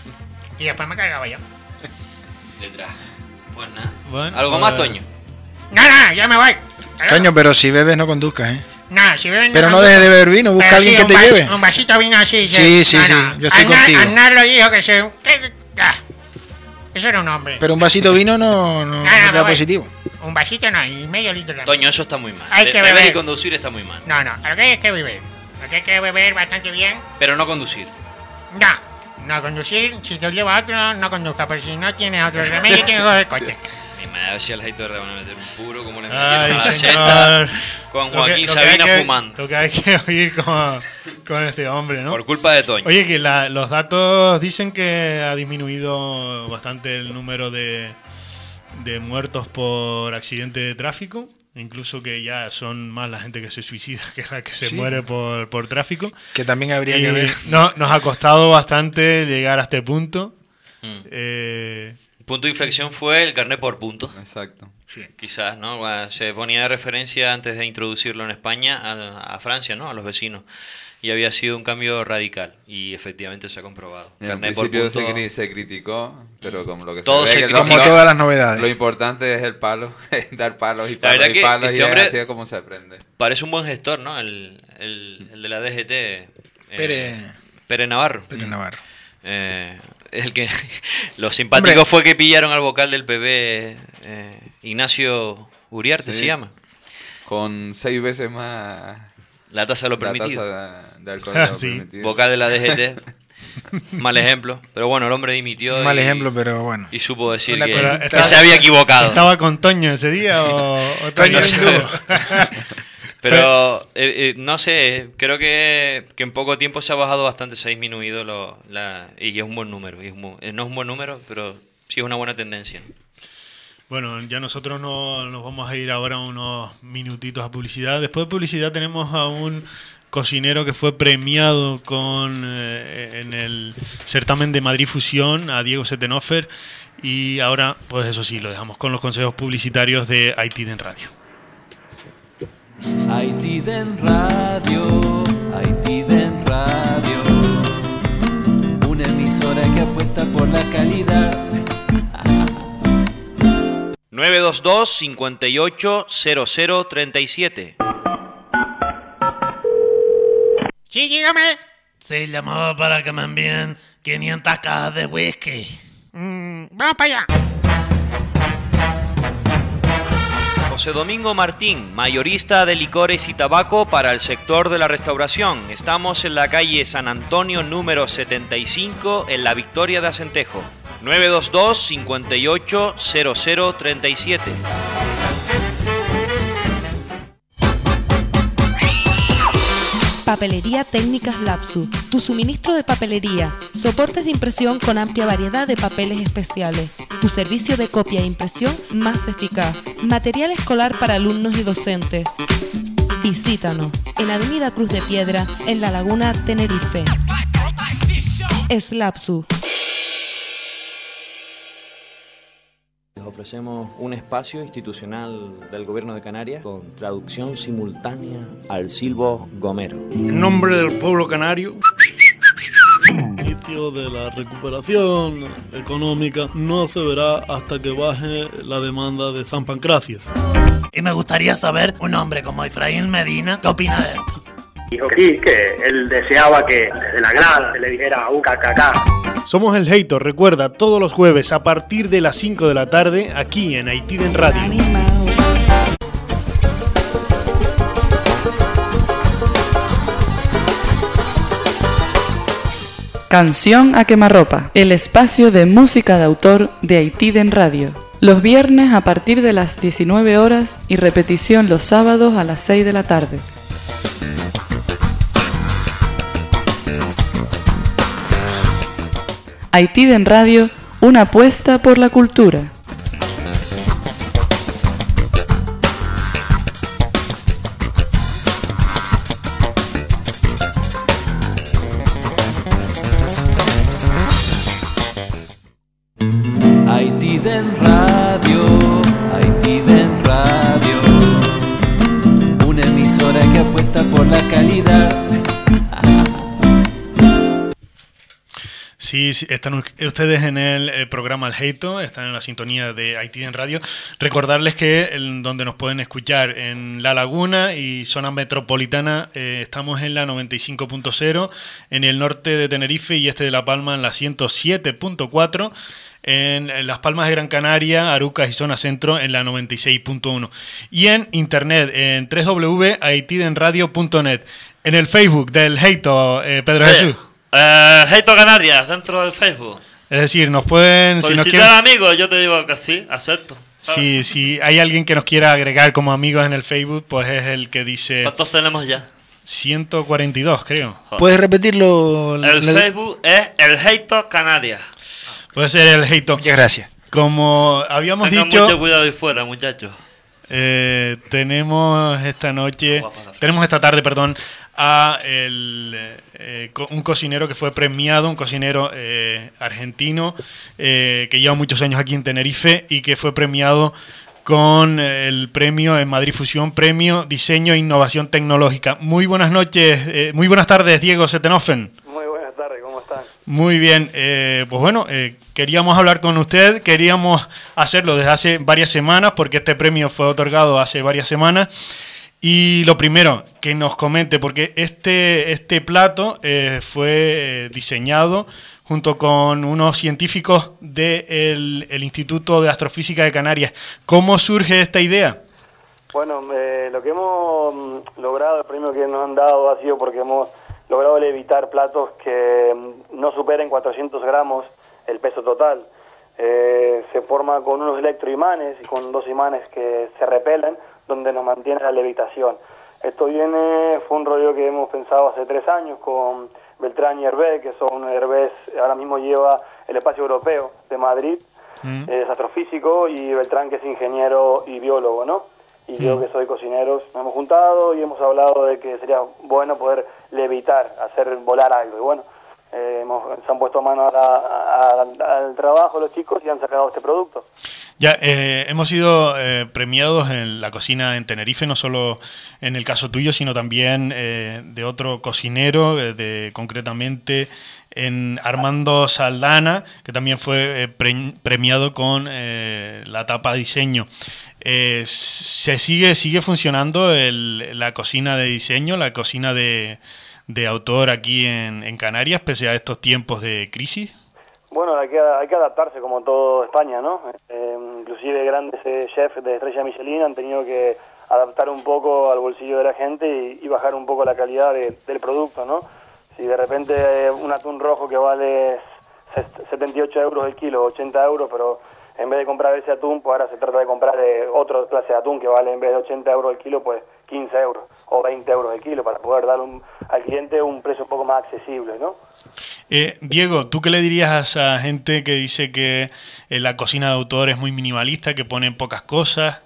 Y después me cargaba yo. Detrás. Pues nada. Bueno, ¿Algo pues- más, Toño? No, no, ya me voy. Toño, pero si bebes no conduzcas, ¿eh? No, si beben Pero no conduco. dejes de beber vino, busca Pero a alguien sí, que un te va- lleve. Un vasito de vino así. Sí, sí, sí, yo estoy contigo. Aznar lo dijo que se... que- que- ah, eso era un hombre. Pero un vasito de vino no, no, No, no, no te me da voy. positivo. Un vasito no, y medio litro también. Toño, eso está muy mal. Hay Be- que beber beber. y conducir está muy mal. No, no, lo que hay es que beber. Lo que hay que beber bastante bien. Pero no conducir. No, no conducir. Si te lleva otro, no conduzca. Pero si no tienes otro remedio, tienes que coger el coche. Ay, madre, a ver si al Jaito le van a meter un puro como le Ay, metieron a la señor. seta con Lo que- Joaquín lo que hay Sabina que- fumando. Lo que hay que oír con, con este hombre, ¿no? Por culpa de Toño. Oye, que la- los datos dicen que ha disminuido bastante el número de, de muertos por accidente de tráfico. Incluso que ya son más la gente que se suicida que la que se Sí. muere por, por tráfico. Que también habría Y que ver. no, nos ha costado bastante llegar a este punto. Mm. Eh, El punto de inflexión fue el carnet por puntos. Exacto. Quizás, ¿no? Se ponía de referencia antes de introducirlo en España a, a Francia, ¿no? A los vecinos. Y había sido un cambio radical. Y efectivamente se ha comprobado. En Carnet por principio se, puntos. cri- se criticó, pero como lo que Todo se se ve que Como lo, todas las lo novedades. importante es el palo, dar palos y La palos verdad y que palos este y hombre- es así es como se aprende. Parece un buen gestor, ¿no? El, el, el de la D G T. eh, Pérez- Pérez Navarro. Pedro Navarro. Eh, el que lo simpático Hombre. fue que pillaron al vocal del P B, eh, Ignacio Uriarte, Sí. se llama. Con seis veces más La tasa de lo la permitido. tasa de, de alcohol de lo Sí. permitido. Vocal de la D G T. Mal ejemplo. Pero bueno, el hombre dimitió. Mal y, ejemplo, pero bueno. Y supo decir Una que, conducta- que se había equivocado. ¿Estaba con Toño ese día o, o Toño Toño? Hindú. Pero eh, eh, no sé, creo que, que en poco tiempo se ha bajado bastante, se ha disminuido lo, la, y es un buen número. Y es mu- eh, no es un buen número, pero sí es una buena tendencia, ¿no? Bueno, ya nosotros no, nos vamos a ir ahora unos minutitos a publicidad. Después de publicidad tenemos a un cocinero que fue premiado con eh, en el certamen de Madrid Fusión, a Diego Setenofer. Y ahora, pues eso sí, lo dejamos con los consejos publicitarios de Haitiden Radio. Haitiden Radio, Haitiden Radio, una emisora que apuesta por la calidad. nueve dos dos, cinco ocho, cero cero tres siete. Sí, dígame. Se llamaba para que me envíen quinientas cajas de whisky. Mm, vamos para allá. José Domingo Martín, mayorista de licores y tabaco para el sector de la restauración. Estamos en la calle San Antonio número setenta y cinco en la Victoria de Acentejo. nueve dos dos, cinco ocho, cero cero tres siete. Papelería Técnicas Lapsu, tu suministro de papelería, soportes de impresión con amplia variedad de papeles especiales, tu servicio de copia e impresión más eficaz, material escolar para alumnos y docentes. Visítanos en Avenida Cruz de Piedra, en La Laguna, Tenerife. Slapsu. Les ofrecemos un espacio institucional del Gobierno de Canarias con traducción simultánea al silbo gomero. En nombre del pueblo canario, inicio de la recuperación económica no se verá hasta que baje la demanda de San Pancracio. Y me gustaría saber, un hombre como Efraín Medina, ¿qué opina de esto? Dijo que sí, que él deseaba que desde la grada se le dijera U K K K. Somos El Heito, recuerda, todos los jueves a partir de las cinco de la tarde, aquí en Haitiden Radio. Canción a quemarropa, el espacio de música de autor de Haitiden Radio. Los viernes a partir de las diecinueve horas y repetición los sábados a las seis de la tarde. Haitiden Radio, una apuesta por la cultura. Haitiden Radio, Haitiden Radio, una emisora que apuesta por la calidad. Sí, sí, están ustedes en el eh, programa El Heito, están en la sintonía de Haitiden Radio. Recordarles que el, donde nos pueden escuchar en La Laguna y zona metropolitana, eh, estamos en la noventa y cinco punto cero, en el norte de Tenerife y este de La Palma en la ciento siete punto cuatro, en, en Las Palmas de Gran Canaria, Arucas y zona centro en la noventa y seis punto uno. Y en internet en doble u doble u doble u punto haitiden radio punto net. En el Facebook del Heito, eh, Pedro sí. Jesús. Eh, Heito Canarias, dentro del Facebook. Es decir, nos pueden... Solicitar si nos quieren, amigos, yo te digo que sí, acepto. Si, si hay alguien que nos quiera agregar como amigos en el Facebook, pues es el que dice... ¿Cuántos tenemos ya? ciento cuarenta y dos, creo. Joder. ¿Puedes repetirlo? El la... Facebook es el Heito Canarias. Puede ser el Heito. Muchas gracias. Como habíamos Tengan dicho... mucho cuidado ahí fuera, muchachos. Eh, tenemos esta noche... Tenemos esta tarde, perdón, a el, eh, un cocinero que fue premiado, un cocinero eh, argentino eh, que lleva muchos años aquí en Tenerife y que fue premiado con el premio en Madrid Fusión, premio Diseño e Innovación Tecnológica. Muy buenas noches, eh, muy buenas tardes, Diego Setenoffen. Muy buenas tardes, ¿cómo están? Muy bien, eh, pues bueno, eh, queríamos hablar con usted, queríamos hacerlo desde hace varias semanas porque este premio fue otorgado hace varias semanas. Y lo primero, que nos comente, porque este, este plato eh, fue eh, diseñado junto con unos científicos del el Instituto de Astrofísica de Canarias. ¿Cómo surge esta idea? Bueno, eh, lo que hemos logrado, el premio que nos han dado ha sido porque hemos logrado levitar platos que no superen cuatrocientos gramos el peso total. Eh, se forma con unos electroimanes y con dos imanes que se repelen, donde nos mantiene la levitación. Esto viene, fue un rollo que hemos pensado hace tres años con Beltrán y Hervé, que son Hervé, ahora mismo lleva el espacio europeo de Madrid, mm. es astrofísico, y Beltrán que es ingeniero y biólogo, ¿no? Y mm. yo que soy cocinero, nos hemos juntado y hemos hablado de que sería bueno poder levitar, hacer volar algo, y bueno, eh, hemos, se han puesto mano a la, a, al trabajo los chicos y han sacado este producto. Ya, eh, hemos sido eh, premiados en la cocina en Tenerife, no solo en el caso tuyo, sino también eh, de otro cocinero, eh, de concretamente en Armando Saldana, que también fue eh, pre premiado con eh, la tapa diseño. Eh, ¿Se sigue, sigue funcionando el, la cocina de diseño, la cocina de, de autor aquí en, en Canarias, pese a estos tiempos de crisis? Bueno, hay que, hay que adaptarse como todo España, ¿no? Eh, inclusive grandes eh, chefs de estrella Michelin han tenido que adaptar un poco al bolsillo de la gente y, y bajar un poco la calidad de, del producto, ¿no? Si de repente eh, un atún rojo que vale setenta y ocho euros el kilo, ochenta euros, pero en vez de comprar ese atún, pues ahora se trata de comprar eh, otra clase de atún que vale en vez de ochenta euros el kilo, pues quince euros o veinte euros el kilo, para poder dar un, al cliente un precio un poco más accesible, ¿no? Eh, Diego, ¿tú qué le dirías a esa gente que dice que eh, la cocina de autor es muy minimalista, que ponen pocas cosas?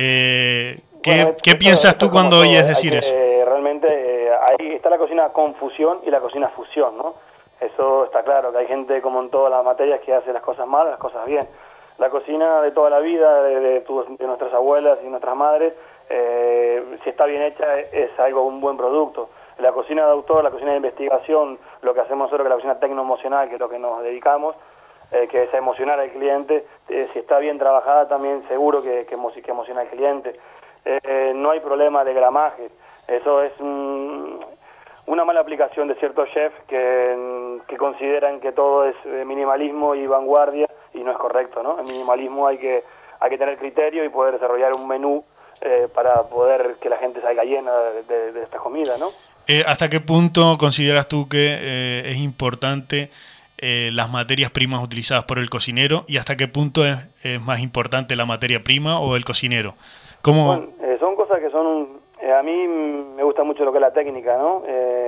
Eh, ¿qué, Bueno, ¿qué esto- piensas esto tú como cuando todo, oyes hay decir que, eso? eh, realmente eh, ahí está la cocina con fusión y la cocina fusión, ¿no? Eso está claro, que hay gente como en todas las materias que hace las cosas mal, las cosas bien. La cocina de toda la vida, de, de, tu- de nuestras abuelas y nuestras madres, eh, si está bien hecha es algo, un buen producto. La cocina de autor, la cocina de investigación, lo que hacemos nosotros, que es la cocina tecno-emocional, que es lo que nos dedicamos, eh, que es a emocionar al cliente, eh, si está bien trabajada también seguro que, que, emo- que emociona al cliente. Eh, no hay problema de gramaje, eso es un, una mala aplicación de ciertos chefs que, que consideran que todo es eh, minimalismo y vanguardia, y no es correcto, ¿no? En minimalismo hay que, hay que tener criterio y poder desarrollar un menú eh, para poder que la gente salga llena de, de, de esta comida, ¿no? Eh, ¿Hasta qué punto consideras tú que eh, es importante eh, las materias primas utilizadas por el cocinero, y hasta qué punto es, es más importante la materia prima o el cocinero? ¿Cómo? Bueno, eh, son cosas que son... eh, a mí me gusta mucho lo que es la técnica, ¿no?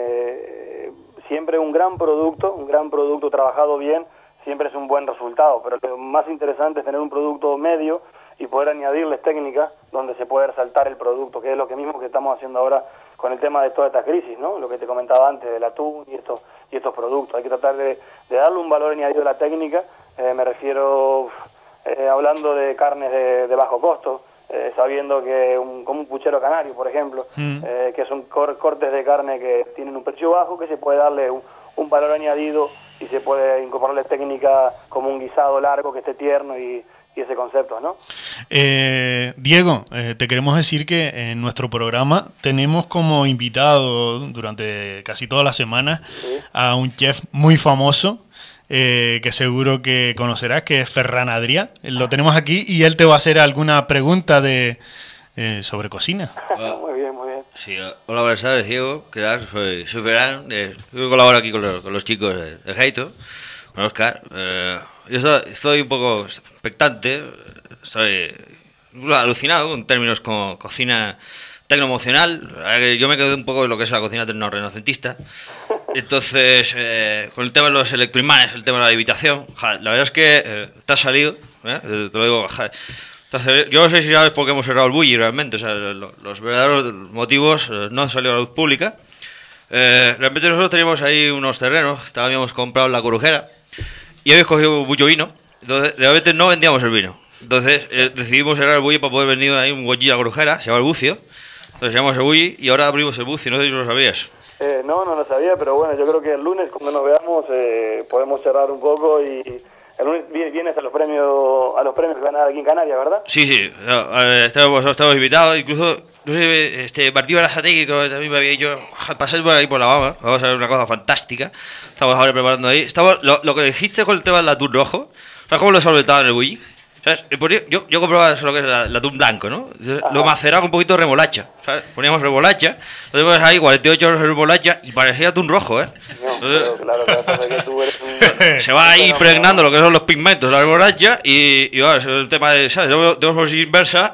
Eh, siempre un gran producto, un gran producto trabajado bien, siempre es un buen resultado, pero lo más interesante es tener un producto medio y poder añadirles técnicas donde se puede resaltar el producto, que es lo que mismo que estamos haciendo ahora con el tema de toda esta crisis, ¿no? Lo que te comentaba antes del atún y estos y estos productos. Hay que tratar de, de darle un valor añadido a la técnica, eh, me refiero eh, hablando de carnes de, de bajo costo, eh, sabiendo que un, como un puchero canario, por ejemplo, Mm. eh, que son cor- cortes de carne que tienen un precio bajo, que se puede darle un, un valor añadido y se puede incorporarle técnica como un guisado largo que esté tierno y, y ese concepto, ¿no? Eh, Diego, eh, te queremos decir que en nuestro programa tenemos como invitado durante casi todas las semanas a un chef muy famoso, eh, que seguro que conocerás, que es Ferran Adrià. Lo tenemos aquí y él te va a hacer alguna pregunta de eh, sobre cocina. Muy bien, muy bien. Sí, hola, buenas tardes, Diego. ¿Qué tal? Soy, soy Ferran. Eh, yo colaboro aquí con los, con los chicos de, de Heito, con Oscar. Eh, yo estoy, estoy un poco expectante, estoy alucinado con términos como cocina tecnoemocional. Yo me quedé un poco en lo que es la cocina tecno-renacentista. Entonces, eh, con el tema de los electroimanes, el tema de la levitación, joder, la verdad es que eh, te has salido, ¿eh? Te lo digo, joder. Entonces, yo no sé si sabes por qué hemos cerrado el bully realmente, o sea, lo, los verdaderos motivos eh, no han salido a la luz pública. Eh, realmente nosotros teníamos ahí unos terrenos, habíamos comprado en La Corujera y habíamos cogido mucho vino, entonces realmente no vendíamos el vino. Entonces eh, decidimos cerrar el bully para poder venir ahí un huequillo a La Corujera, se llama El Bucio. Entonces llamamos el bully y ahora abrimos el Bucio, no sé si lo sabías. Eh, no, no lo sabía, pero bueno, yo creo que el lunes cuando nos veamos eh, podemos cerrar un poco y el lunes vi- vienes a los premios a los premios que van a dar aquí en Canarias, ¿verdad? Sí, sí, no, eh, estamos, estamos invitados, incluso, no sé, este, Martí Berasategui, que también me había dicho, pasar por ahí por la Bama, vamos a ver una cosa fantástica, estamos ahora preparando ahí, estamos, lo, lo que dijiste con el tema del atún rojo, ¿sabes cómo lo solventaba en el bully? ¿Sabes? Yo, yo comprobaba eso, lo que es el atún blanco, ¿no? Lo maceraba con un poquito de remolacha, ¿sabes? Poníamos remolacha, lo teníamos ahí cuarenta y ocho horas de remolacha y parecía atún rojo, ¿eh? Entonces, Claro, claro, pasa que tú eres un... se va ahí impregnando lo que son los pigmentos, la remolacha y, y bueno, es un tema de, ¿sabes? Tenemos inversa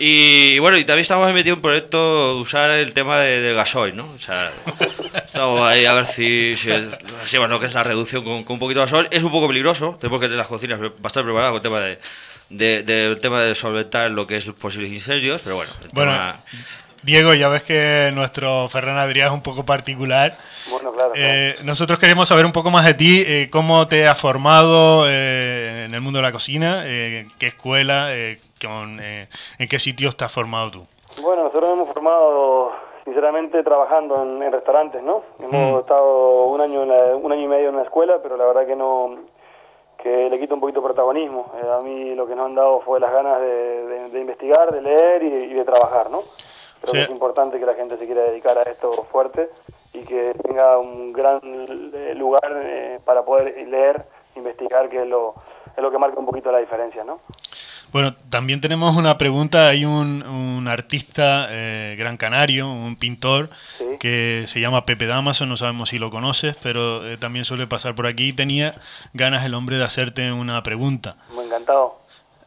y, y bueno, y también estamos metidos en un proyecto de usar el tema de, del gasoil, ¿no? O sea, estamos ahí a ver si, si, si bueno, lo que es la reducción con, con un poquito de gasoil. Es un poco peligroso, tenemos que tener las cocinas bastante preparadas con el tema de, de, de, el tema de solventar lo que es los posibles incendios, pero bueno, el Bueno, tema... Diego, ya ves que nuestro Ferran Adrià es un poco particular. Bueno, claro, claro. Eh, nosotros queremos saber un poco más de ti, eh, cómo te has formado eh, en el mundo de la cocina, eh, qué escuela, eh, con, eh, en qué sitios te has formado tú. Bueno, nosotros hemos formado, sinceramente, trabajando en, en restaurantes, ¿no? Hemos Mm. estado un año, en la- un año y medio en la escuela, pero la verdad que no, que le quito un poquito de protagonismo. Eh, a mí lo que nos han dado fue las ganas de, de- de investigar, de leer y, y de trabajar, ¿no? Creo Sí. que es importante que la gente se quiera dedicar a esto fuerte y que tenga un gran eh, lugar eh, para poder leer, investigar, que es lo, es lo que marca un poquito la diferencia, ¿no? Bueno, también tenemos una pregunta. Hay un, un artista eh, gran canario, un pintor, Sí. que se llama Pepe Damaso, no sabemos si lo conoces, pero eh, también suele pasar por aquí. Tenía ganas el hombre de hacerte una pregunta. Muy encantado.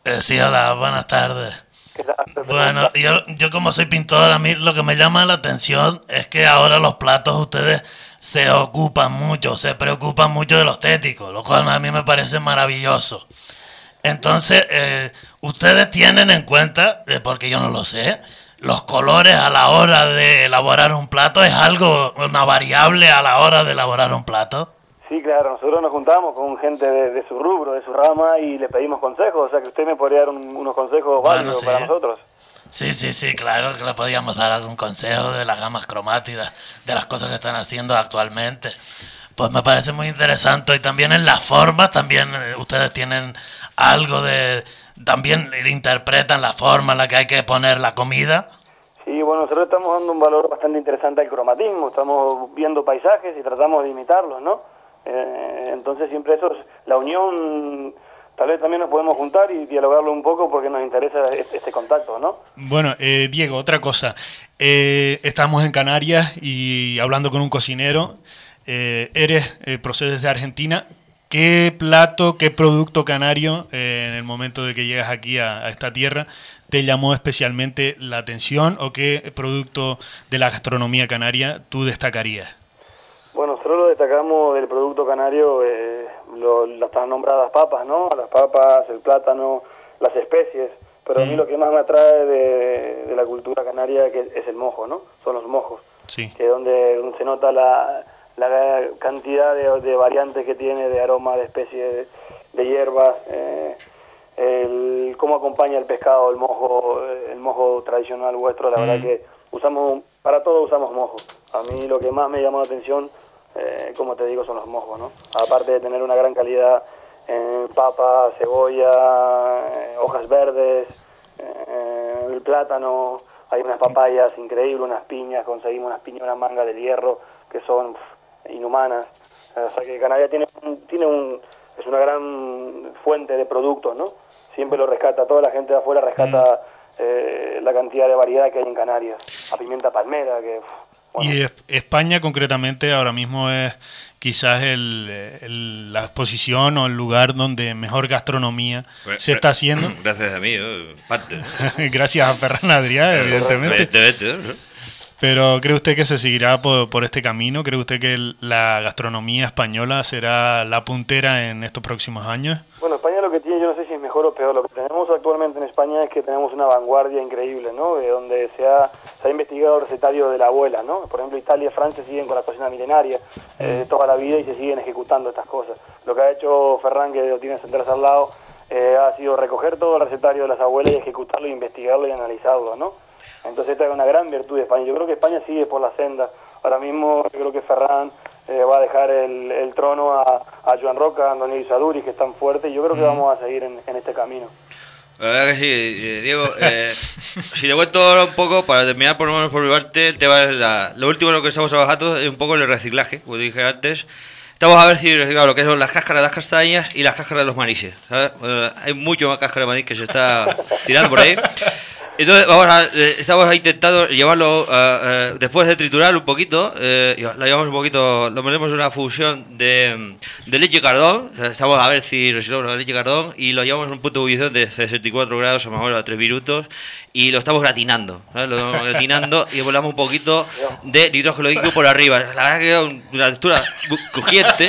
Eh, sí, hola, buenas tardes. Bueno, yo, yo como soy pintor, a mí lo que me llama la atención es que ahora los platos ustedes se ocupan mucho, se preocupan mucho de lo estético, lo cual a mí me parece maravilloso. Entonces, eh, ustedes tienen en cuenta, eh, porque yo no lo sé, los colores a la hora de elaborar un plato, ¿es algo, una variable a la hora de elaborar un plato? Sí, claro, nosotros nos juntamos con gente de, de su rubro, de su rama, y le pedimos consejos, o sea que usted me podría dar un- unos consejos Bueno, válidos sí. para nosotros. Sí, sí, sí, claro que le podíamos dar algún consejo de las gamas cromáticas, de las cosas que están haciendo actualmente. Pues me parece muy interesante. Y también en las formas, también eh, ustedes tienen algo de... También interpretan la forma en la que hay que poner la comida. Sí, bueno, nosotros estamos dando un valor bastante interesante al cromatismo, estamos viendo paisajes y tratamos de imitarlos, ¿no? Eh, entonces siempre eso es la unión, tal vez también nos podemos juntar y dialogarlo un poco porque nos interesa este, este contacto, ¿no? Bueno, eh, Diego, otra cosa. Eh, estamos en Canarias y hablando con un cocinero. Eh, eres, eh, procedes de Argentina. ¿Qué plato, qué producto canario, eh, en el momento de que llegas aquí a, a esta tierra, te llamó especialmente la atención o qué producto de la gastronomía canaria tú destacarías? Bueno, nosotros lo destacamos del producto canario, eh, lo- las tan nombradas papas, ¿no? Las papas, el plátano, las especies, pero a mí lo que más me atrae de, de la cultura canaria que es el mojo, ¿no? Son los mojos, Sí. que es donde, donde se nota la, la cantidad de, de variantes que tiene de aroma, de especies, de, de hierbas, eh, el, cómo acompaña el pescado, el mojo, el mojo tradicional vuestro, la verdad que usamos, para todo usamos mojo. A mí lo que más me llamó la atención, eh, como te digo, son los mojos, ¿no? Aparte de tener una gran calidad en papa, cebolla, eh, hojas verdes, eh, el plátano, hay unas papayas increíbles, unas piñas, conseguimos unas piñas, una manga del hierro, que son pff, inhumanas. O sea que Canarias tiene, un- tiene un, es una gran fuente de productos, ¿no? Siempre lo rescata, toda la gente de afuera rescata eh, la cantidad de variedad que hay en Canarias. La pimienta palmera, que... pff, Y es- España concretamente ahora mismo es quizás el, el- la exposición o el lugar donde mejor gastronomía Pues, se está haciendo. Gracias a mí, ¿no? Parte. ¿no? Gracias a Ferran Adrià, evidentemente. Evidentemente, ¿no? Pero ¿cree usted que se seguirá por, por este camino? ¿Cree usted que el- la gastronomía española será la puntera en estos próximos años? Bueno, España lo que tiene, yo no sé si es mejor o peor, lo que tenemos actualmente en España es que tenemos una vanguardia increíble, ¿no? De donde se ha, se ha investigado el recetario de la abuela, ¿no? Por ejemplo, Italia y Francia siguen con la cocina milenaria eh, de toda la vida y se siguen ejecutando estas cosas. Lo que ha hecho Ferran, que lo tiene sentarse al lado, eh, ha sido recoger todo el recetario de las abuelas y ejecutarlo, investigarlo y analizarlo, ¿no? Entonces esta es una gran virtud de España. Yo creo que España sigue por la senda. Ahora mismo yo creo que Ferran eh, va a dejar el, el trono a, a Joan Roca, a Antonio Isaduri, que están fuertes, y yo creo que vamos a seguir en, en este camino. La verdad que sí, eh, Diego. Eh, si te cuento ahora un poco, para terminar por lo menos por mi parte, el tema es la- lo último en lo que estamos trabajando es un poco el reciclaje, como dije antes. Estamos a ver si reciclamos lo que son las cáscaras de las castañas y las cáscaras de los maíces, ¿sabes? Eh, hay mucho más cáscara de maíz que se está tirando por ahí. Entonces vamos a, eh, estamos intentando llevarlo, eh, eh, después de triturar un poquito, eh, lo llevamos un poquito, lo ponemos en una fusión de, de leche y cardón. O sea, estamos a ver si reciclamos la leche y cardón y lo llevamos a un punto de ebullición de sesenta y cuatro grados, a más o menos a tres minutos, y lo estamos gratinando, ¿sabes? Lo estamos gratinando y volamos un poquito de nitrógeno líquido por arriba. La verdad que es una textura crujiente,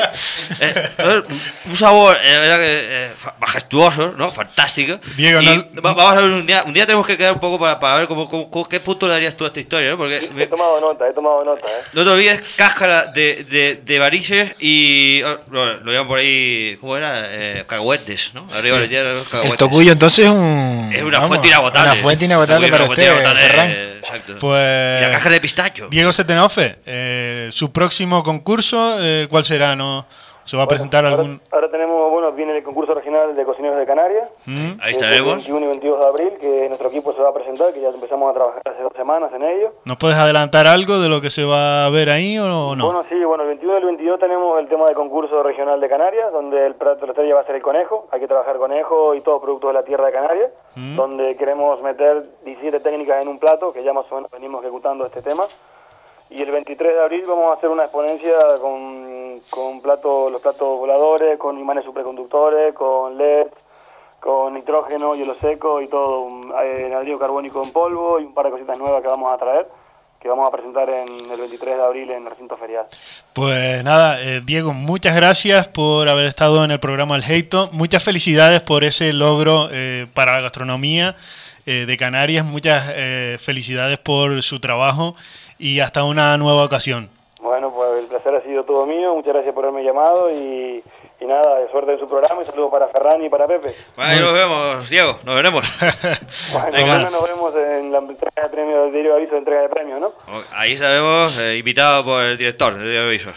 eh, un sabor, eh, la verdad que eh, majestuoso, ¿no? Fantástico. Diego, Y no- va- vamos a ver un día, un día tenemos que quedar un poco para, para ver cómo, cómo- cómo- qué punto le darías tú a esta historia, ¿no? Porque me- He tomado nota, he tomado nota, ¿eh? no te olvides cáscara de, de, de varices y oh, lo, lo llaman por ahí, ¿cómo era? Eh, cacahuetes, ¿no? Arriba le tiran los El cacahuetes. tocuyo entonces es un... Es una vamos, fuente inagotable. Una fuente inagotable Una para fuente usted, inagotable, Ferran. eh, exacto. Pues, Y la cáscara de pistacho. Diego Setenofe, eh, su próximo concurso, eh, ¿cuál será? ¿No? ¿Se va a presentar Ahora- algún...? Ahora tenemos, bueno, viene el concurso regional de cocineros de Canarias. ¿Mm? Ahí que es el estaremos. veintiuno y veintidós de abril, que nuestro equipo se va a presentar, que ya empezamos a trabajar hace dos semanas en ello. ¿Nos puedes adelantar algo de lo que se va a ver ahí o no? Bueno, sí, bueno, el veintiuno y el veintidós tenemos el tema de concurso regional de Canarias, donde el plato de la estrella va a ser el conejo. Hay que trabajar conejo y todos productos de la tierra de Canarias, ¿Mm? donde queremos meter diecisiete técnicas en un plato, que ya más o menos venimos ejecutando este tema. Y el veintitrés de abril vamos a hacer una exponencia con, con plato, los platos voladores, con imanes superconductores, con L E D, con nitrógeno, hielo seco y todo, un eh, anhídrido carbónico en polvo y un par de cositas nuevas que vamos a traer, que vamos a presentar en el veintitrés de abril en el recinto ferial. Pues nada, eh, Diego, muchas gracias por haber estado en el programa El Heito. Muchas felicidades por ese logro eh, para la gastronomía eh, de Canarias. Muchas eh, felicidades por su trabajo y hasta una nueva ocasión. Bueno, pues el placer ha sido todo mío. Muchas gracias por haberme llamado y, y nada, de suerte en su programa y saludos para Ferran y para Pepe. Bueno, ahí nos vemos, Diego, nos veremos. Bueno, bueno, nos vemos en la entrega de premios, el diario de aviso de entrega de premios, ¿no? Ahí sabemos, eh, invitado por el director del diario de avisos.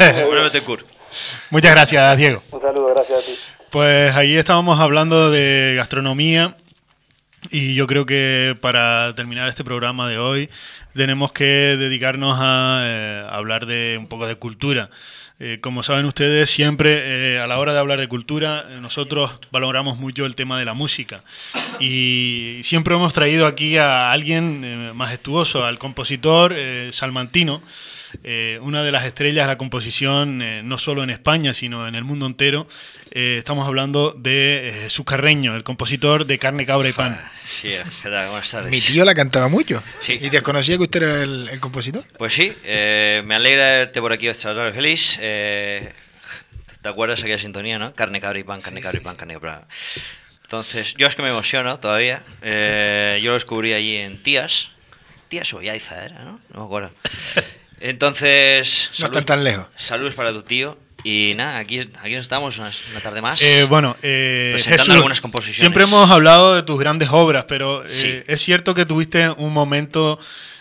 Muchas gracias, Diego. Un saludo, gracias a ti. Pues ahí estábamos hablando de gastronomía y yo creo que para terminar este programa de hoy tenemos que dedicarnos a eh, hablar de un poco de cultura. Eh, como saben ustedes, siempre eh, a la hora de hablar de cultura, eh, nosotros valoramos mucho el tema de la música. Y siempre hemos traído aquí a alguien eh, majestuoso, al compositor eh, salmantino, eh, una de las estrellas de la composición, eh, no solo en España, sino en el mundo entero. Eh, estamos hablando de eh, Jesús Carreño, el compositor de Carne, Cabra y Pan. Sí, ¿qué tal? Buenas tardes. Mi tío la cantaba mucho. Sí. ¿Y desconocía que usted era el, el compositor? Pues sí, eh, me alegra verte por aquí esta tarde feliz. Eh, ¿Te acuerdas aquella sintonía, no? Carne, cabra y pan, carne, sí, cabra y pan, sí, carne, cabra. Entonces, yo es que me emociono todavía. Eh, yo lo descubrí allí en Tías. Tías o Yaiza era, ¿no? No me acuerdo. Entonces... No están tan lejos. Saludos para tu tío. Y nada, aquí, aquí estamos una, una tarde más. Eh, bueno, eh, presentando Jesús, algunas composiciones. Siempre hemos hablado de tus grandes obras, pero eh, sí. es cierto que tuviste un momento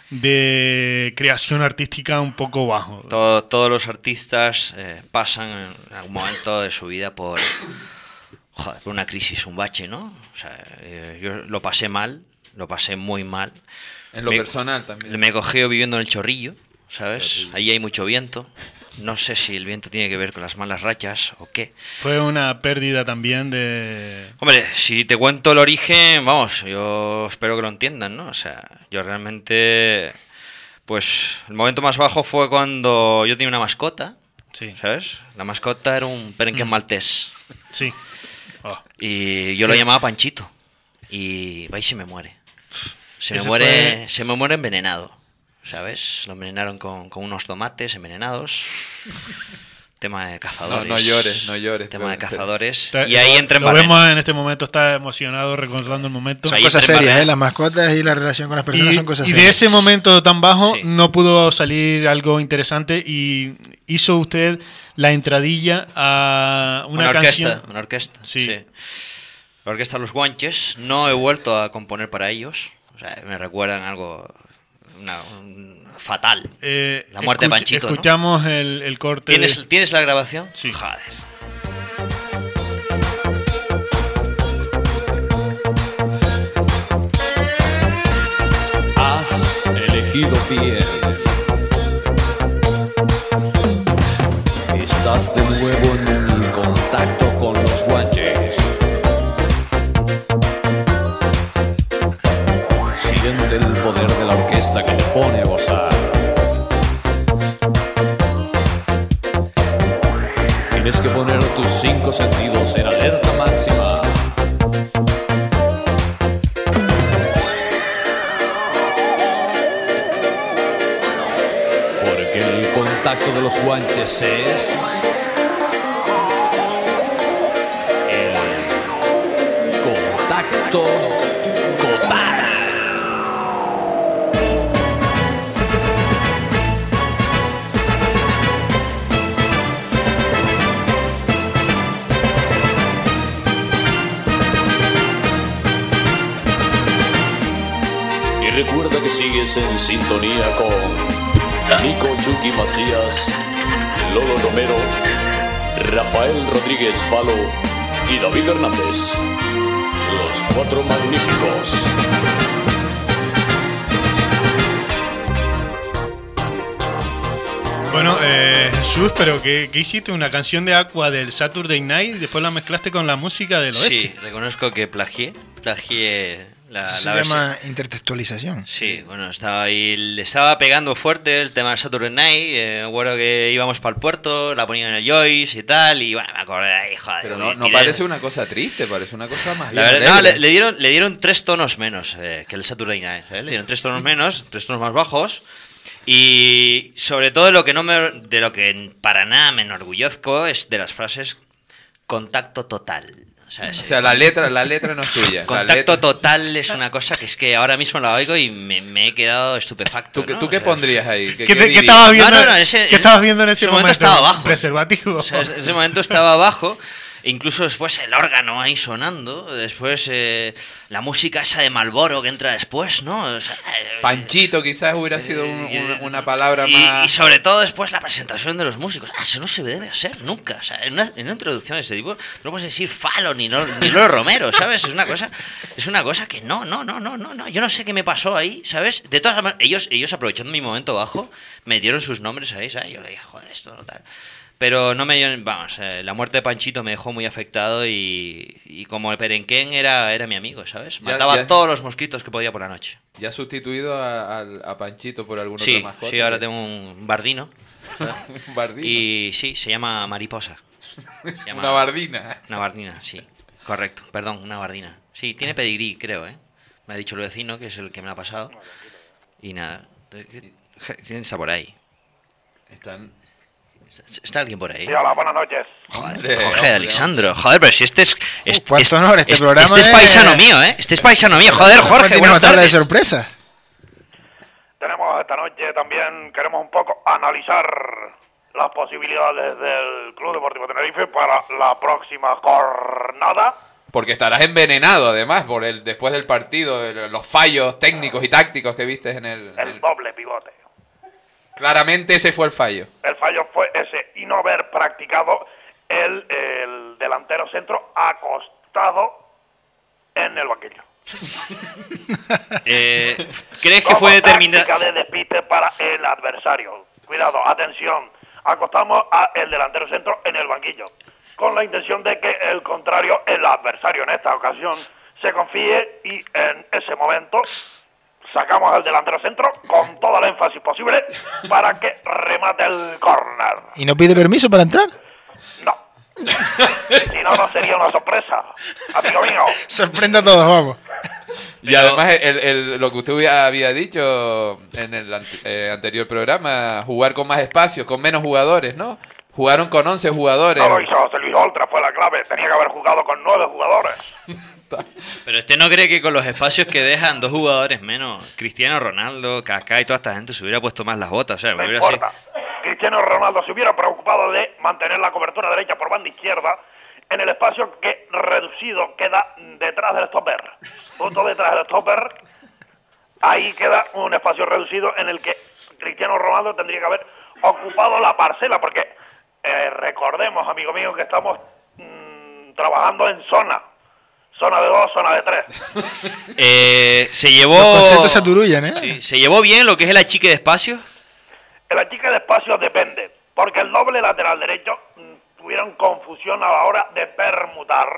de creación artística un poco bajo. Todo, todos los artistas eh, pasan en algún momento de su vida por, joder, por una crisis, un bache, ¿no? O sea, eh, yo lo pasé mal, lo pasé muy mal. En lo me, personal también. Me cogí viviendo en el Chorrillo, ¿sabes? Allí hay mucho viento. No sé si el viento tiene que ver con las malas rachas o qué. Fue una pérdida también de... Hombre, si te cuento el origen, vamos, yo espero que lo entiendan, ¿no? O sea, yo realmente... Pues el momento más bajo fue cuando yo tenía una mascota, sí. ¿Sabes? La mascota era un perenque Mm. maltés. Sí. Oh. Y yo lo llamaba Panchito. Y va y se me muere. Se me Ese muere, fue- se me muere envenenado. ¿Sabes? Lo envenenaron con, con unos tomates envenenados. Tema de cazadores. No, no llores, no llores, Tema de puede ser. cazadores. Está- Y ahí lo- entra en Lo barrena. vemos en este momento, está emocionado recordando el momento. Son Ahí cosas entra en serias, barrena. ¿eh? Las mascotas y la relación con las personas Y, son cosas y serias. de ese momento tan bajo Sí. no pudo salir algo interesante y hizo usted la entradilla a una, Una, orquesta, canción. una orquesta, Sí. sí. La orquesta Los Guanches. No he vuelto a componer para ellos. O sea, me recuerdan algo una- un- fatal. Eh, La muerte de escuch- Panchito, ¿no? Escuchamos el, el corte. ¿Tienes, de- ¿Tienes la grabación? Sí. Joder. Has elegido bien. Estás de nuevo en contacto con los guanches. Siente el poder de la orquesta que te pone a gozar. Tienes que poner tus cinco sentidos en alerta máxima. Porque el contacto de los guanches es el contacto total. Y recuerda que sigues en sintonía con Nico Chucky Macías, Lolo Romero, Rafael Rodríguez Falo y David Hernández. Los Cuatro Magníficos. Bueno, eh, Jesús, pero ¿qué, qué hiciste? ¿Una canción de Aqua del Saturday Night y después la mezclaste con la música del oeste? Sí, reconozco que plagié. Plagié La, Eso se la llama versión- intertextualización. Sí, bueno, estaba ahí, le estaba pegando fuerte el tema del Saturday Night. Eh, me acuerdo que íbamos para el puerto, la ponían en el Joyce y tal, y bueno, me acordé de ahí, joder. Pero no, no tiré- parece una cosa triste, parece una cosa más La bien verdad, no, alegre. le, le dieron, le dieron tres tonos menos eh, que el Saturday Night. ¿eh? Le dieron tres tonos menos, tres tonos más bajos. Y sobre todo lo que no me, de lo que para nada me enorgullezco es de las frases contacto total. O sea, O sea, la letra, la letra no es tuya. La Contacto letra- total es una cosa que es que ahora mismo la oigo y me, me he quedado estupefacto. ¿Tú, qué- ¿no? tú O qué sea, pondrías ahí? ¿Qué, te- qué dirías? estabas viendo, No, no, no, ese- ¿qué estabas viendo en ese, ese momento estaba abajo. Preservativo. O sea, en ese momento estaba abajo. E incluso después el órgano ahí sonando. Después eh, la música esa de Malboro que entra después, ¿no? O sea, eh, Panchito quizás hubiera sido un- un- una palabra y, más... y sobre todo después la presentación de los músicos. Ah, eso no se debe hacer nunca. O sea, en una, en una introducción de este tipo, tú no puedes decir Falo ni, no, ni Lolo Romero, ¿sabes? Es una cosa, es una cosa que no, no, no, no, no, no. Yo no sé qué me pasó ahí, ¿sabes? De todas maneras, ellos, ellos aprovechando mi momento bajo, me dieron sus nombres ahí, ¿sabes? Yo le dije, joder, esto no tal. Pero no me dio, vamos, eh, la muerte de Panchito me dejó muy afectado y, y como el Perenquén era, era mi amigo, ¿sabes? Ya- Mataba ya- todos los mosquitos que podía por la noche. ¿Ya has sustituido a, a- a Panchito por algún Sí, otro mascota? sí, ahora tengo un bardino. Un bardino. Y sí, se llama Mariposa. Se llama- Una bardina. Una bardina, sí. Correcto, perdón, una bardina. Sí, tiene pedigrí, creo, ¿eh? Me ha dicho el vecino, que es el que me lo ha pasado. Y nada, ¿quién está por ahí? Están... ¿Está alguien por ahí? Sí, hola, buenas noches. Joder, Jorge de Alessandro. Joder, pero si este es... Este, cuánto este- honor, este este- programa este es es- paisano mío, ¿eh? Este es paisano mío. Joder, Jorge, Tiene buenas una tabla de tardes. sorpresa. Tenemos esta noche también, queremos un poco analizar las posibilidades del Club Deportivo Tenerife para la próxima jornada. Porque estarás envenenado, además, por el después del partido, el- los fallos técnicos y tácticos que viste en el... El doble pivote. Claramente ese fue el fallo. El fallo fue ese y no haber practicado el, el delantero centro acostado en el banquillo. Eh, ¿Crees que Como fue determinado? táctica de despiste para el adversario. Cuidado, atención. Acostamos al delantero centro en el banquillo, con la intención de que el contrario, el adversario en esta ocasión, se confíe y en ese momento sacamos al delantero centro con toda la énfasis posible para que remate el córner. ¿Y no pide permiso para entrar? Si no, no sería una sorpresa, amigo mío. Sorprende a todos, vamos. Y además, el, el- lo que usted hubiera- había dicho en el ante- eh, anterior programa, jugar con más espacios, con menos jugadores, ¿no? Jugaron con once jugadores. No lo hizo José Luis Oltra, fue la clave. Tenía que haber jugado con nueve jugadores. Pero usted no cree que con los espacios que dejan dos jugadores menos, Cristiano Ronaldo, Kaká y toda esta gente se hubiera puesto más las botas. O sea, me No hubiera sido- importa. Cristiano Ronaldo se hubiera preocupado de mantener la cobertura derecha por banda izquierda en el espacio que reducido queda detrás del stopper. Justo detrás del stopper, ahí queda un espacio reducido en el que Cristiano Ronaldo tendría que haber ocupado la parcela, porque eh, recordemos, amigo mío, que estamos mm, trabajando en zona. Zona de dos, zona de tres. Eh, se llevó. Los conceptos se aturullan, ¿eh? Sí, se llevó bien lo que es el achique de espacio. El achique de espacio depende, porque el doble lateral derecho mm, tuvieron confusión a la hora de permutar.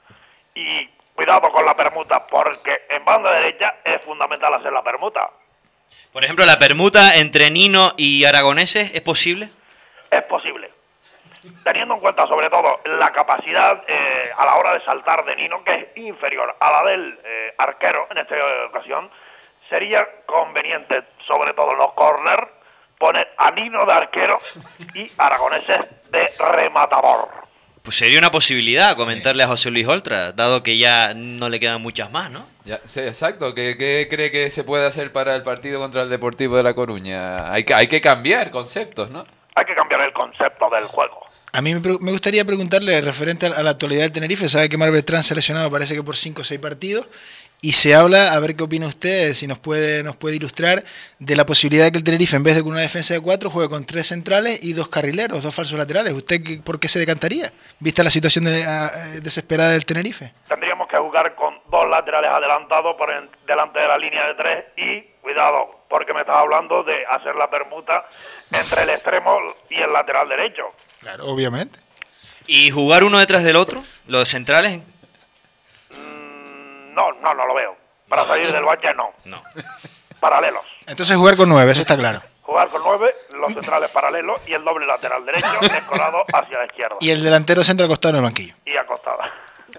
Y cuidado con la permuta, porque en banda derecha es fundamental hacer la permuta. Por ejemplo, la permuta entre Nino y Aragoneses, ¿es posible? Es posible. Teniendo en cuenta sobre todo la capacidad eh, a la hora de saltar de Nino, que es inferior a la del eh, arquero en esta ocasión, sería conveniente, sobre todo en los corners, poner a Nino de arquero y Aragoneses de rematador. Pues sería una posibilidad comentarle a José Luis Oltra, dado que ya no le quedan muchas más, ¿no? Ya, sí, exacto. ¿Qué, qué cree que se puede hacer para el partido contra el Deportivo de La Coruña? Hay que, hay que cambiar conceptos, ¿no? Hay que cambiar el concepto del juego. A mí me pre- me gustaría preguntarle, referente a la actualidad del Tenerife, sabe que Mar Beltrán se ha lesionado, parece que por cinco o seis partidos, y se habla, a ver qué opina usted, si nos puede, nos puede ilustrar, de la posibilidad de que el Tenerife, en vez de con una defensa de cuatro, juegue con tres centrales y dos carrileros, dos falsos laterales. ¿Usted qué- por qué se decantaría, vista la situación de- a- eh, desesperada del Tenerife? Tendríamos que jugar con dos laterales adelantados por en- delante de la línea de tres y, cuidado, porque me estás hablando de hacer la permuta entre el extremo y el lateral derecho. Claro, obviamente. ¿Y jugar uno detrás del otro? ¿Los centrales? No, no, no lo veo. Para salir del valle, no. No. Paralelos. Entonces jugar con nueve, eso está claro. Jugar con nueve, los centrales paralelos y el doble lateral derecho escorado hacia la izquierda. Y el delantero centro acostado en el banquillo. Y acostada.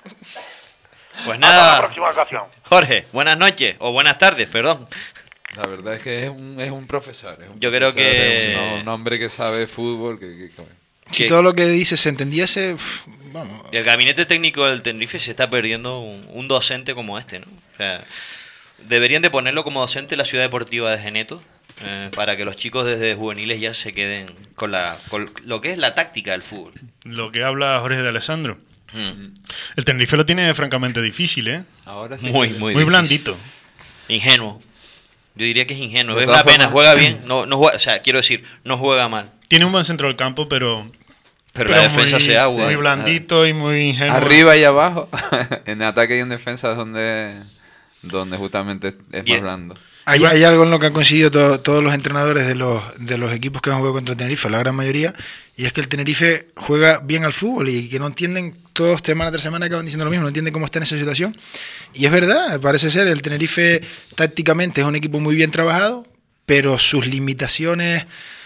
Pues Hasta nada. la próxima ocasión. Jorge, buenas noches o buenas tardes, perdón. La verdad es que es un, es un profesor. Es un Yo creo profesor, que- es un, un hombre que sabe fútbol. Que, que- que- Si Que- todo lo que dice se entendiese, uf, vamos. El gabinete técnico del Tenerife se está perdiendo un, un docente como este, ¿no? O sea, deberían de ponerlo como docente en la ciudad deportiva de Geneto, eh, para que los chicos desde juveniles ya se queden con, la, con lo que es la táctica del fútbol. Lo que habla Jorge de Alessandro. Mm. El Tenerife lo tiene francamente difícil, ¿eh? Ahora sí Muy, que- muy, Muy difícil. blandito. Ingenuo. Yo diría que es ingenuo. De Es todas una pena, formas- juega bien. No, no juega, o sea, quiero decir, no juega mal. Tiene un buen centro del campo, pero... Pero la defensa muy, se agua. Muy blandito y muy ingenuo. Arriba y abajo. En ataque y en defensa es donde, donde justamente es Y- más blando. Hay, hay algo en lo que han conseguido to- todos los entrenadores de los, de los equipos que han jugado contra el Tenerife, la gran mayoría, y es que el Tenerife juega bien al fútbol y que no entienden, todos semana tras semana acaban diciendo lo mismo, no entienden cómo está en esa situación. Y es verdad, parece ser, el Tenerife tácticamente es un equipo muy bien trabajado, pero sus limitaciones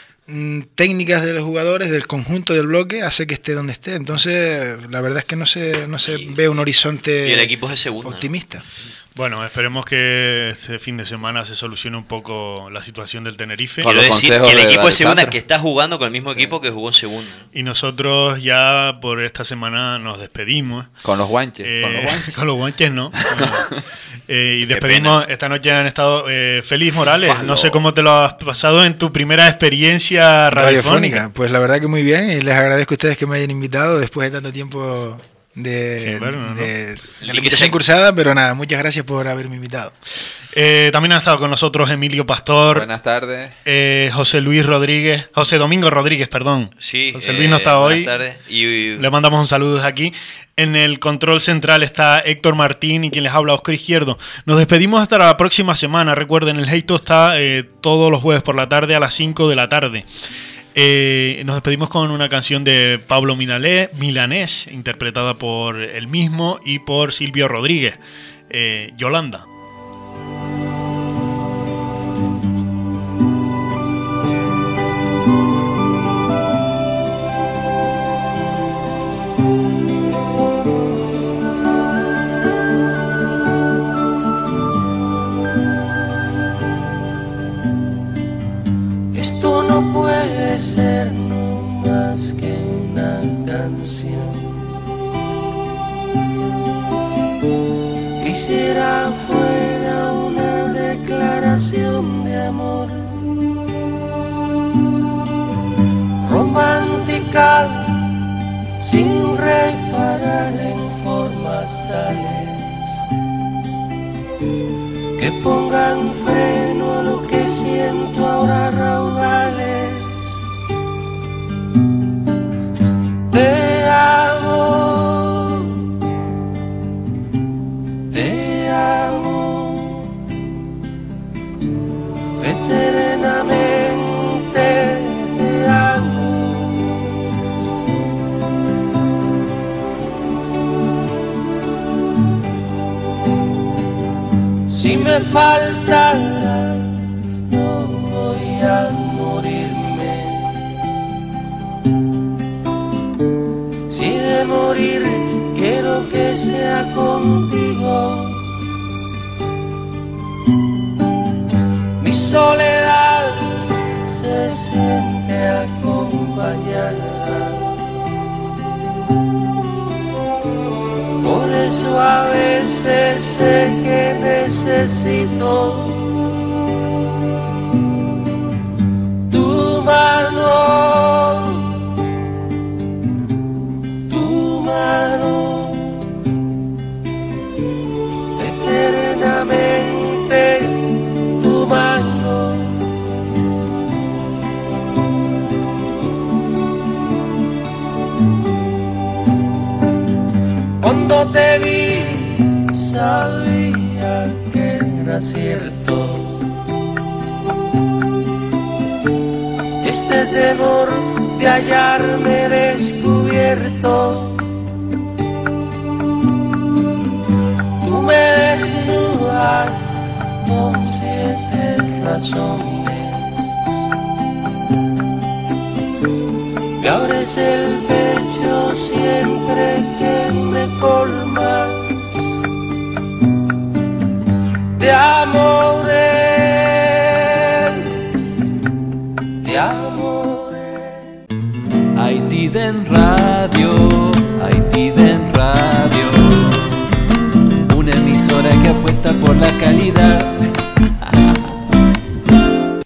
mm, técnicas de los jugadores, del conjunto del bloque, hace que esté donde esté. Entonces, la verdad es que no se, no se ve un horizonte Y el equipo es de segunda, ¿no? optimista. Bueno, esperemos que este fin de semana se solucione un poco la situación del Tenerife. Con Quiero los decir consejos que el de equipo de segunda Alessandro. que está jugando con el mismo equipo que jugó en segunda. Y nosotros ya por esta semana nos despedimos. Con los guanches. Eh, con los guanches. con los guanches no. No. Eh, y Qué despedimos, esta noche han estado eh, Félix Morales. Falo. No sé cómo te lo has pasado en tu primera experiencia radiofónica. Radiofónica. Pues la verdad que muy bien y les agradezco a ustedes que me hayan invitado después de tanto tiempo de, Sí, bueno, ¿no? de- de El la dique invitación seco. cursada, pero nada, muchas gracias por haberme invitado. Eh, también ha estado con nosotros Emilio Pastor, Buenas tardes. eh, José Luis Rodríguez, José Domingo Rodríguez, perdón. Sí, José eh, Luis no está buenas hoy. tardes. Y, y- Le mandamos un saludo desde aquí. En el control central está Héctor Martín y quien les habla, Oscar Izquierdo. Nos despedimos hasta la próxima semana. Recuerden, el Heito está eh, todos los jueves por la tarde a las cinco de la tarde. Eh, nos despedimos con una canción de Pablo Milané- Milanés, interpretada por él mismo y por Silvio Rodríguez, eh, Yolanda. Esto no puede ser no más que una canción. Quisiera fuera una declaración de amor romántica, sin reparar en formas tales que pongan freno a lo que siento ahora raudales. Te amo, te amo, eternamente te amo. Si me faltaras, no voy a morirme. Si de morir quiero que sea contigo. Mi soledad se siente acompañada. Por eso a veces sé que necesito tu mano, tu mano, eternamente tu mano. Cuando te vi sabía que era cierto este temor de hallarme descubierto. Tú me desnudas más con siete razones. Me abres el pecho siempre que me colmas de amores, de amores. Aitiden Radio, Aitiden Radio, una emisora que apuesta por la calidad.